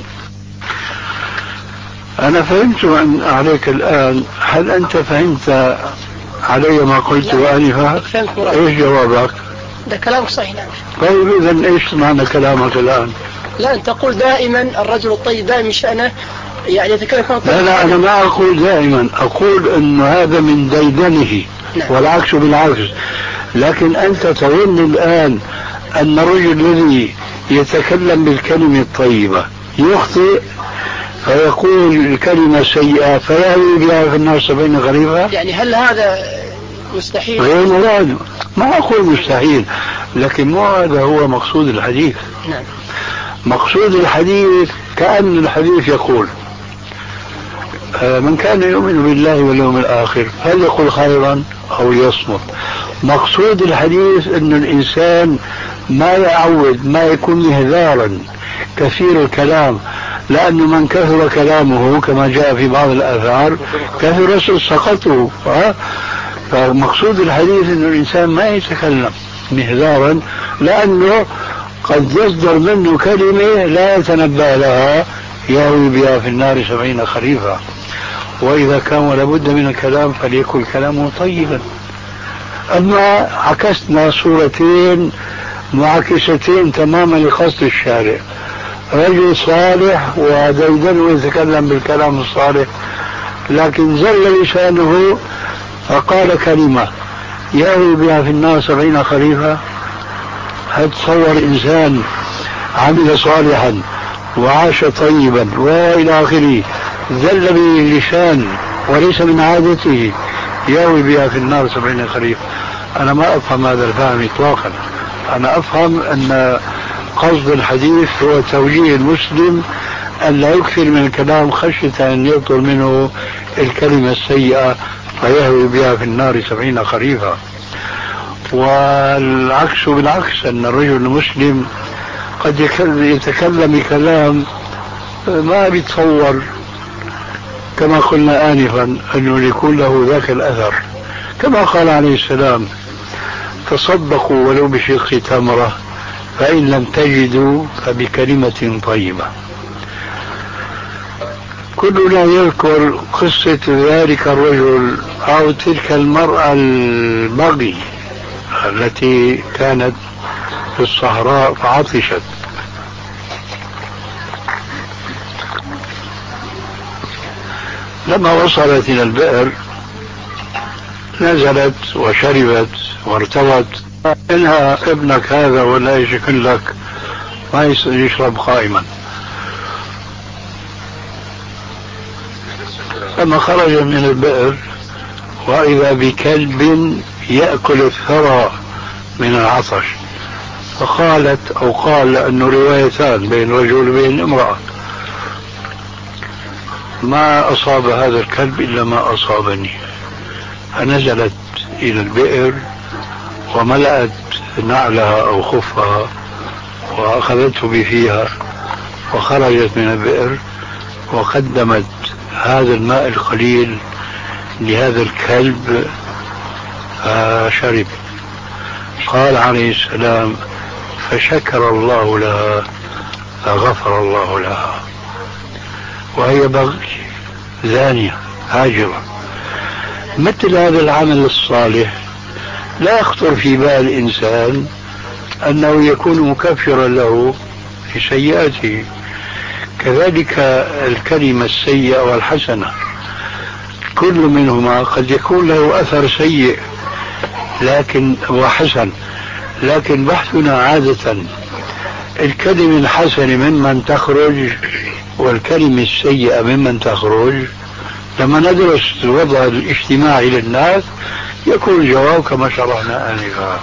أنا فهمت عن عليك الآن، هل أنت فهمت علي ما قلت آنفا؟ إيش جوابك؟ ده كلامك صحيح. نعم. طيب إذن إيش معنى كلامك الآن؟ لا أنت تقول دائما الرجل الطيب دائما شأنه يعني يتكلم كلام طيب. لا لا أنا ما أقول دائما، أقول أن هذا من ديدنه. نعم. والعكس بالعكس. لكن أنت تظن الآن أن الرجل الذي يتكلم بالكلمة الطيبة يخطئ فيقول الكلمة سيئة فيهوي بها في النار سبعين خريفا؟ يعني هل هذا مستحيل؟ غير مراد. ما أقول مستحيل، لكن مو هذا هو مقصود الحديث. نعم. مقصود الحديث كأن الحديث يقول من كان يؤمن بالله واليوم الآخر فليقل خيرا أو ليصمت. مقصود الحديث أن الإنسان ما يعود، ما يكون مهذارا كثير الكلام، لأنه من كثر كلامه كما جاء في بعض الآثار كثر سقطه. فمقصود الحديث أن الإنسان ما يتكلم مهذارا، لأنه قد يصدر منه كلمة لا يتنبه لها يهوي بها في النار سبعين خريفا. وإذا كان لابد من الكلام فليكن كلامه طيبا. أما عكسنا صورتين معاكستين تماما لقصد الشارع، رجل صالح وديدن ويتكلم بالكلام الصالح، لكن زل لسانه فقال كلمة يهوي بها في النار سبعين خريفا. هل تصور إنسان عمل صالحا وعاش طيبا وإلى آخره زل به اللسان وليس من عادته يهوي بها في النار سبعين خريف؟ أنا ما أفهم هذا الفهم إطلاقا. أنا أفهم أن قصد الحديث هو توجيه المسلم أن لا يكثر من الكلام خشية أن يبطل منه الكلمة السيئة فيهوي بها في النار سبعين خريفا. والعكس بالعكس، أن الرجل المسلم قد يتكلم كلام ما بيتصور كما قلنا آنفا أنه يكون له ذاك الأثر، كما قال عليه السلام تصدقوا ولو بشق تمرة فإن لم تجدوا فبكلمة طيبة. كلنا يذكر قصة ذلك الرجل أو تلك المرأة البغي التي كانت في الصحراء فعطشت، لما وصلت إلى البئر نزلت وشربت وارتوت. إنها ابنك هذا ولا يشكل لك ما يشرب قائما. لما خرج من البئر وإذا بكلب يأكل الثرى من العطش، فقالت أو قال لأنه روايتان بين رجل وبين امرأة ما أصاب هذا الكلب إلا ما أصابني. فنزلت إلى البئر وملأت نعلها أو خفها وأخذته بفيها وخرجت من البئر وقدمت هذا الماء القليل لهذا الكلب فشرب. قال عليه السلام فشكر الله لها فغفر الله لها، وهي بغي زانية هاجرة. مثل هذا العمل الصالح لا يخطر في بال الإنسان أنه يكون مكفرا له في سيئاته. كذلك الكلمة السيئة والحسنة كل منهما قد يكون له أثر سيء لكن وحسن، لكن بحثنا عادة الكلمة الحسنة ممن تخرج والكلمة السيئة ممن تخرج. لما ندرس الوضع الاجتماعي للناس يكون الجواب كما شرحنا آنفا.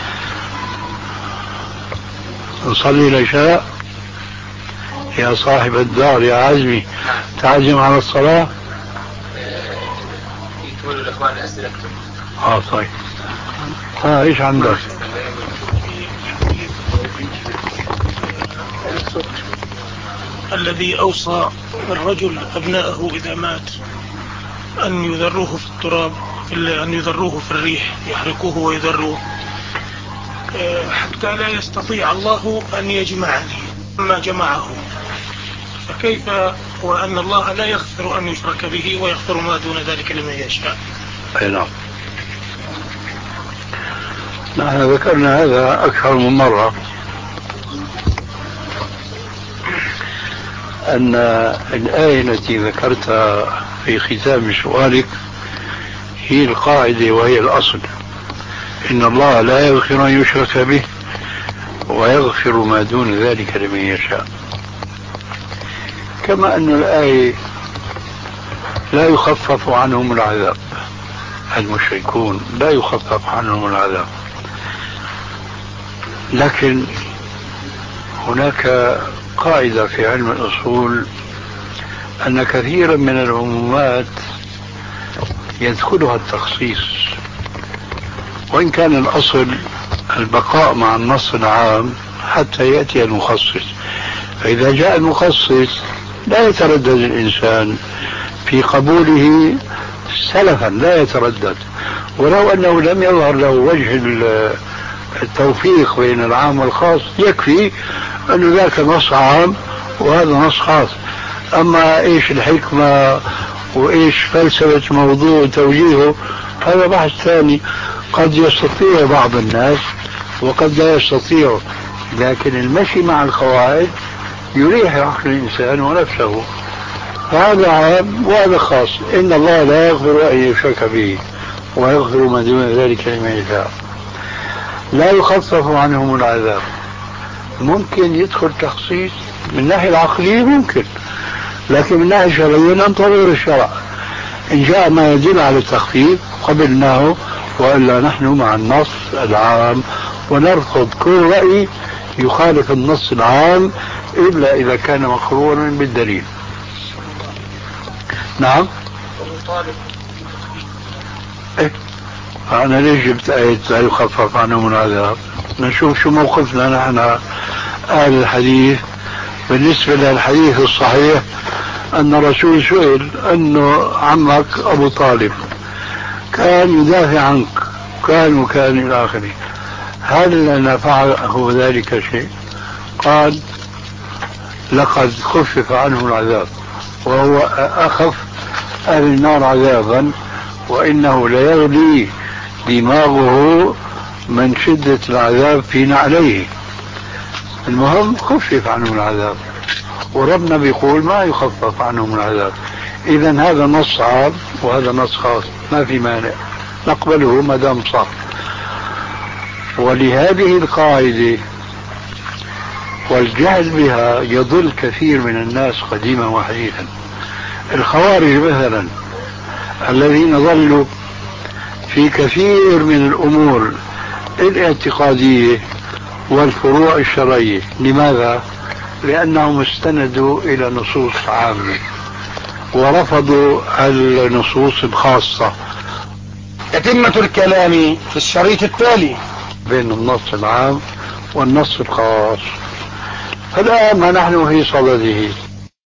نصلي العشاء يا صاحب الدار يا عزمي، تعزم على الصلاة. يكون الإخوان الأسئلة. اه طيب. ها ايش عندك؟ الذي أوصى الرجل أبنائه إذا مات أن يذروه في التراب، أن يذروه في الريح يحرقوه ويذروه حتى لا يستطيع الله أن يجمعني ما جمعه، فكيف وأن الله لا يغفر أن يشرك به ويغفر ما دون ذلك لمن يشاء؟ أي نعم، نحن ذكرنا هذا أكثر من مرة، أن الآية التي ذكرتها في ختام سؤالك هي القاعدة وهي الأصل، إن الله لا يغفر أن يشرك به ويغفر ما دون ذلك لمن يشاء. كما أن الآية لا يخفف عنهم العذاب، المشركون لا يخفف عنهم العذاب، لكن هناك قاعدة في علم الأصول أن كثيرا من العمومات يدخلها التخصيص، وإن كان الأصل البقاء مع النص العام حتى يأتي المخصص. فإذا جاء المخصص لا يتردد الإنسان في قبوله سلفا، لا يتردد، ولو أنه لم يظهر له وجه التوفيق بين العام والخاص يكفي أن ذاك نص عام وهذا نص خاص. أما إيش الحكمة وإيش فلسفة موضوع توجيهه هذا بحث ثاني، قد يستطيع بعض الناس وقد لا يستطيع، لكن المشي مع القواعد يريح عقل الإنسان ونفسه. هذا عام وهذا خاص. إن الله لا يغفر أن يشرك به ويغفر ما دون ذلك لمن يشاء. لا يخفف عنهم العذاب. ممكن يدخل تخصيص من ناحية العقلية ممكن، لكن من ناحية الشرعية ننتظر الشرع، إن جاء ما يدل على التخفيف قبلناه، وإلا نحن مع النص العام ونرفض كل رأي يخالف النص العام إلا إذا كان مقرونا بالدليل. نعم. إيه؟ أنا ليش جبت آية لا يخفف عنهم العذاب؟ نشوف شو موقفنا نحن أهل الحديث بالنسبة للحديث الصحيح أن الرسول سئل أنه عمك أبو طالب كان يدافع عنك كان وكان إلى آخره، هل نفعه ذلك شيء؟ قال لقد خفف عنه العذاب وهو أخف أهل النار عذابا، وإنه ليغلي دماغه من شدة العذاب في نعليه. المهم خفف عنه العذاب، وربنا بيقول ما يخفف عنهم العذاب. إذن هذا نص عام وهذا نص خاص، ما في مانع نقبله ما دام صح. ولهذه القاعدة والجهل بها يضل كثير من الناس قديما وحديثا. الخوارج مثلا الذين ظلوا في كثير من الأمور الاعتقادية والفروع الشرعية، لماذا؟ لأنهم استندوا إلى نصوص عامة ورفضوا النصوص الخاصة. تتمة الكلام في الشريط التالي بين النص العام والنص الخاص. فالآن ما نحن في صدده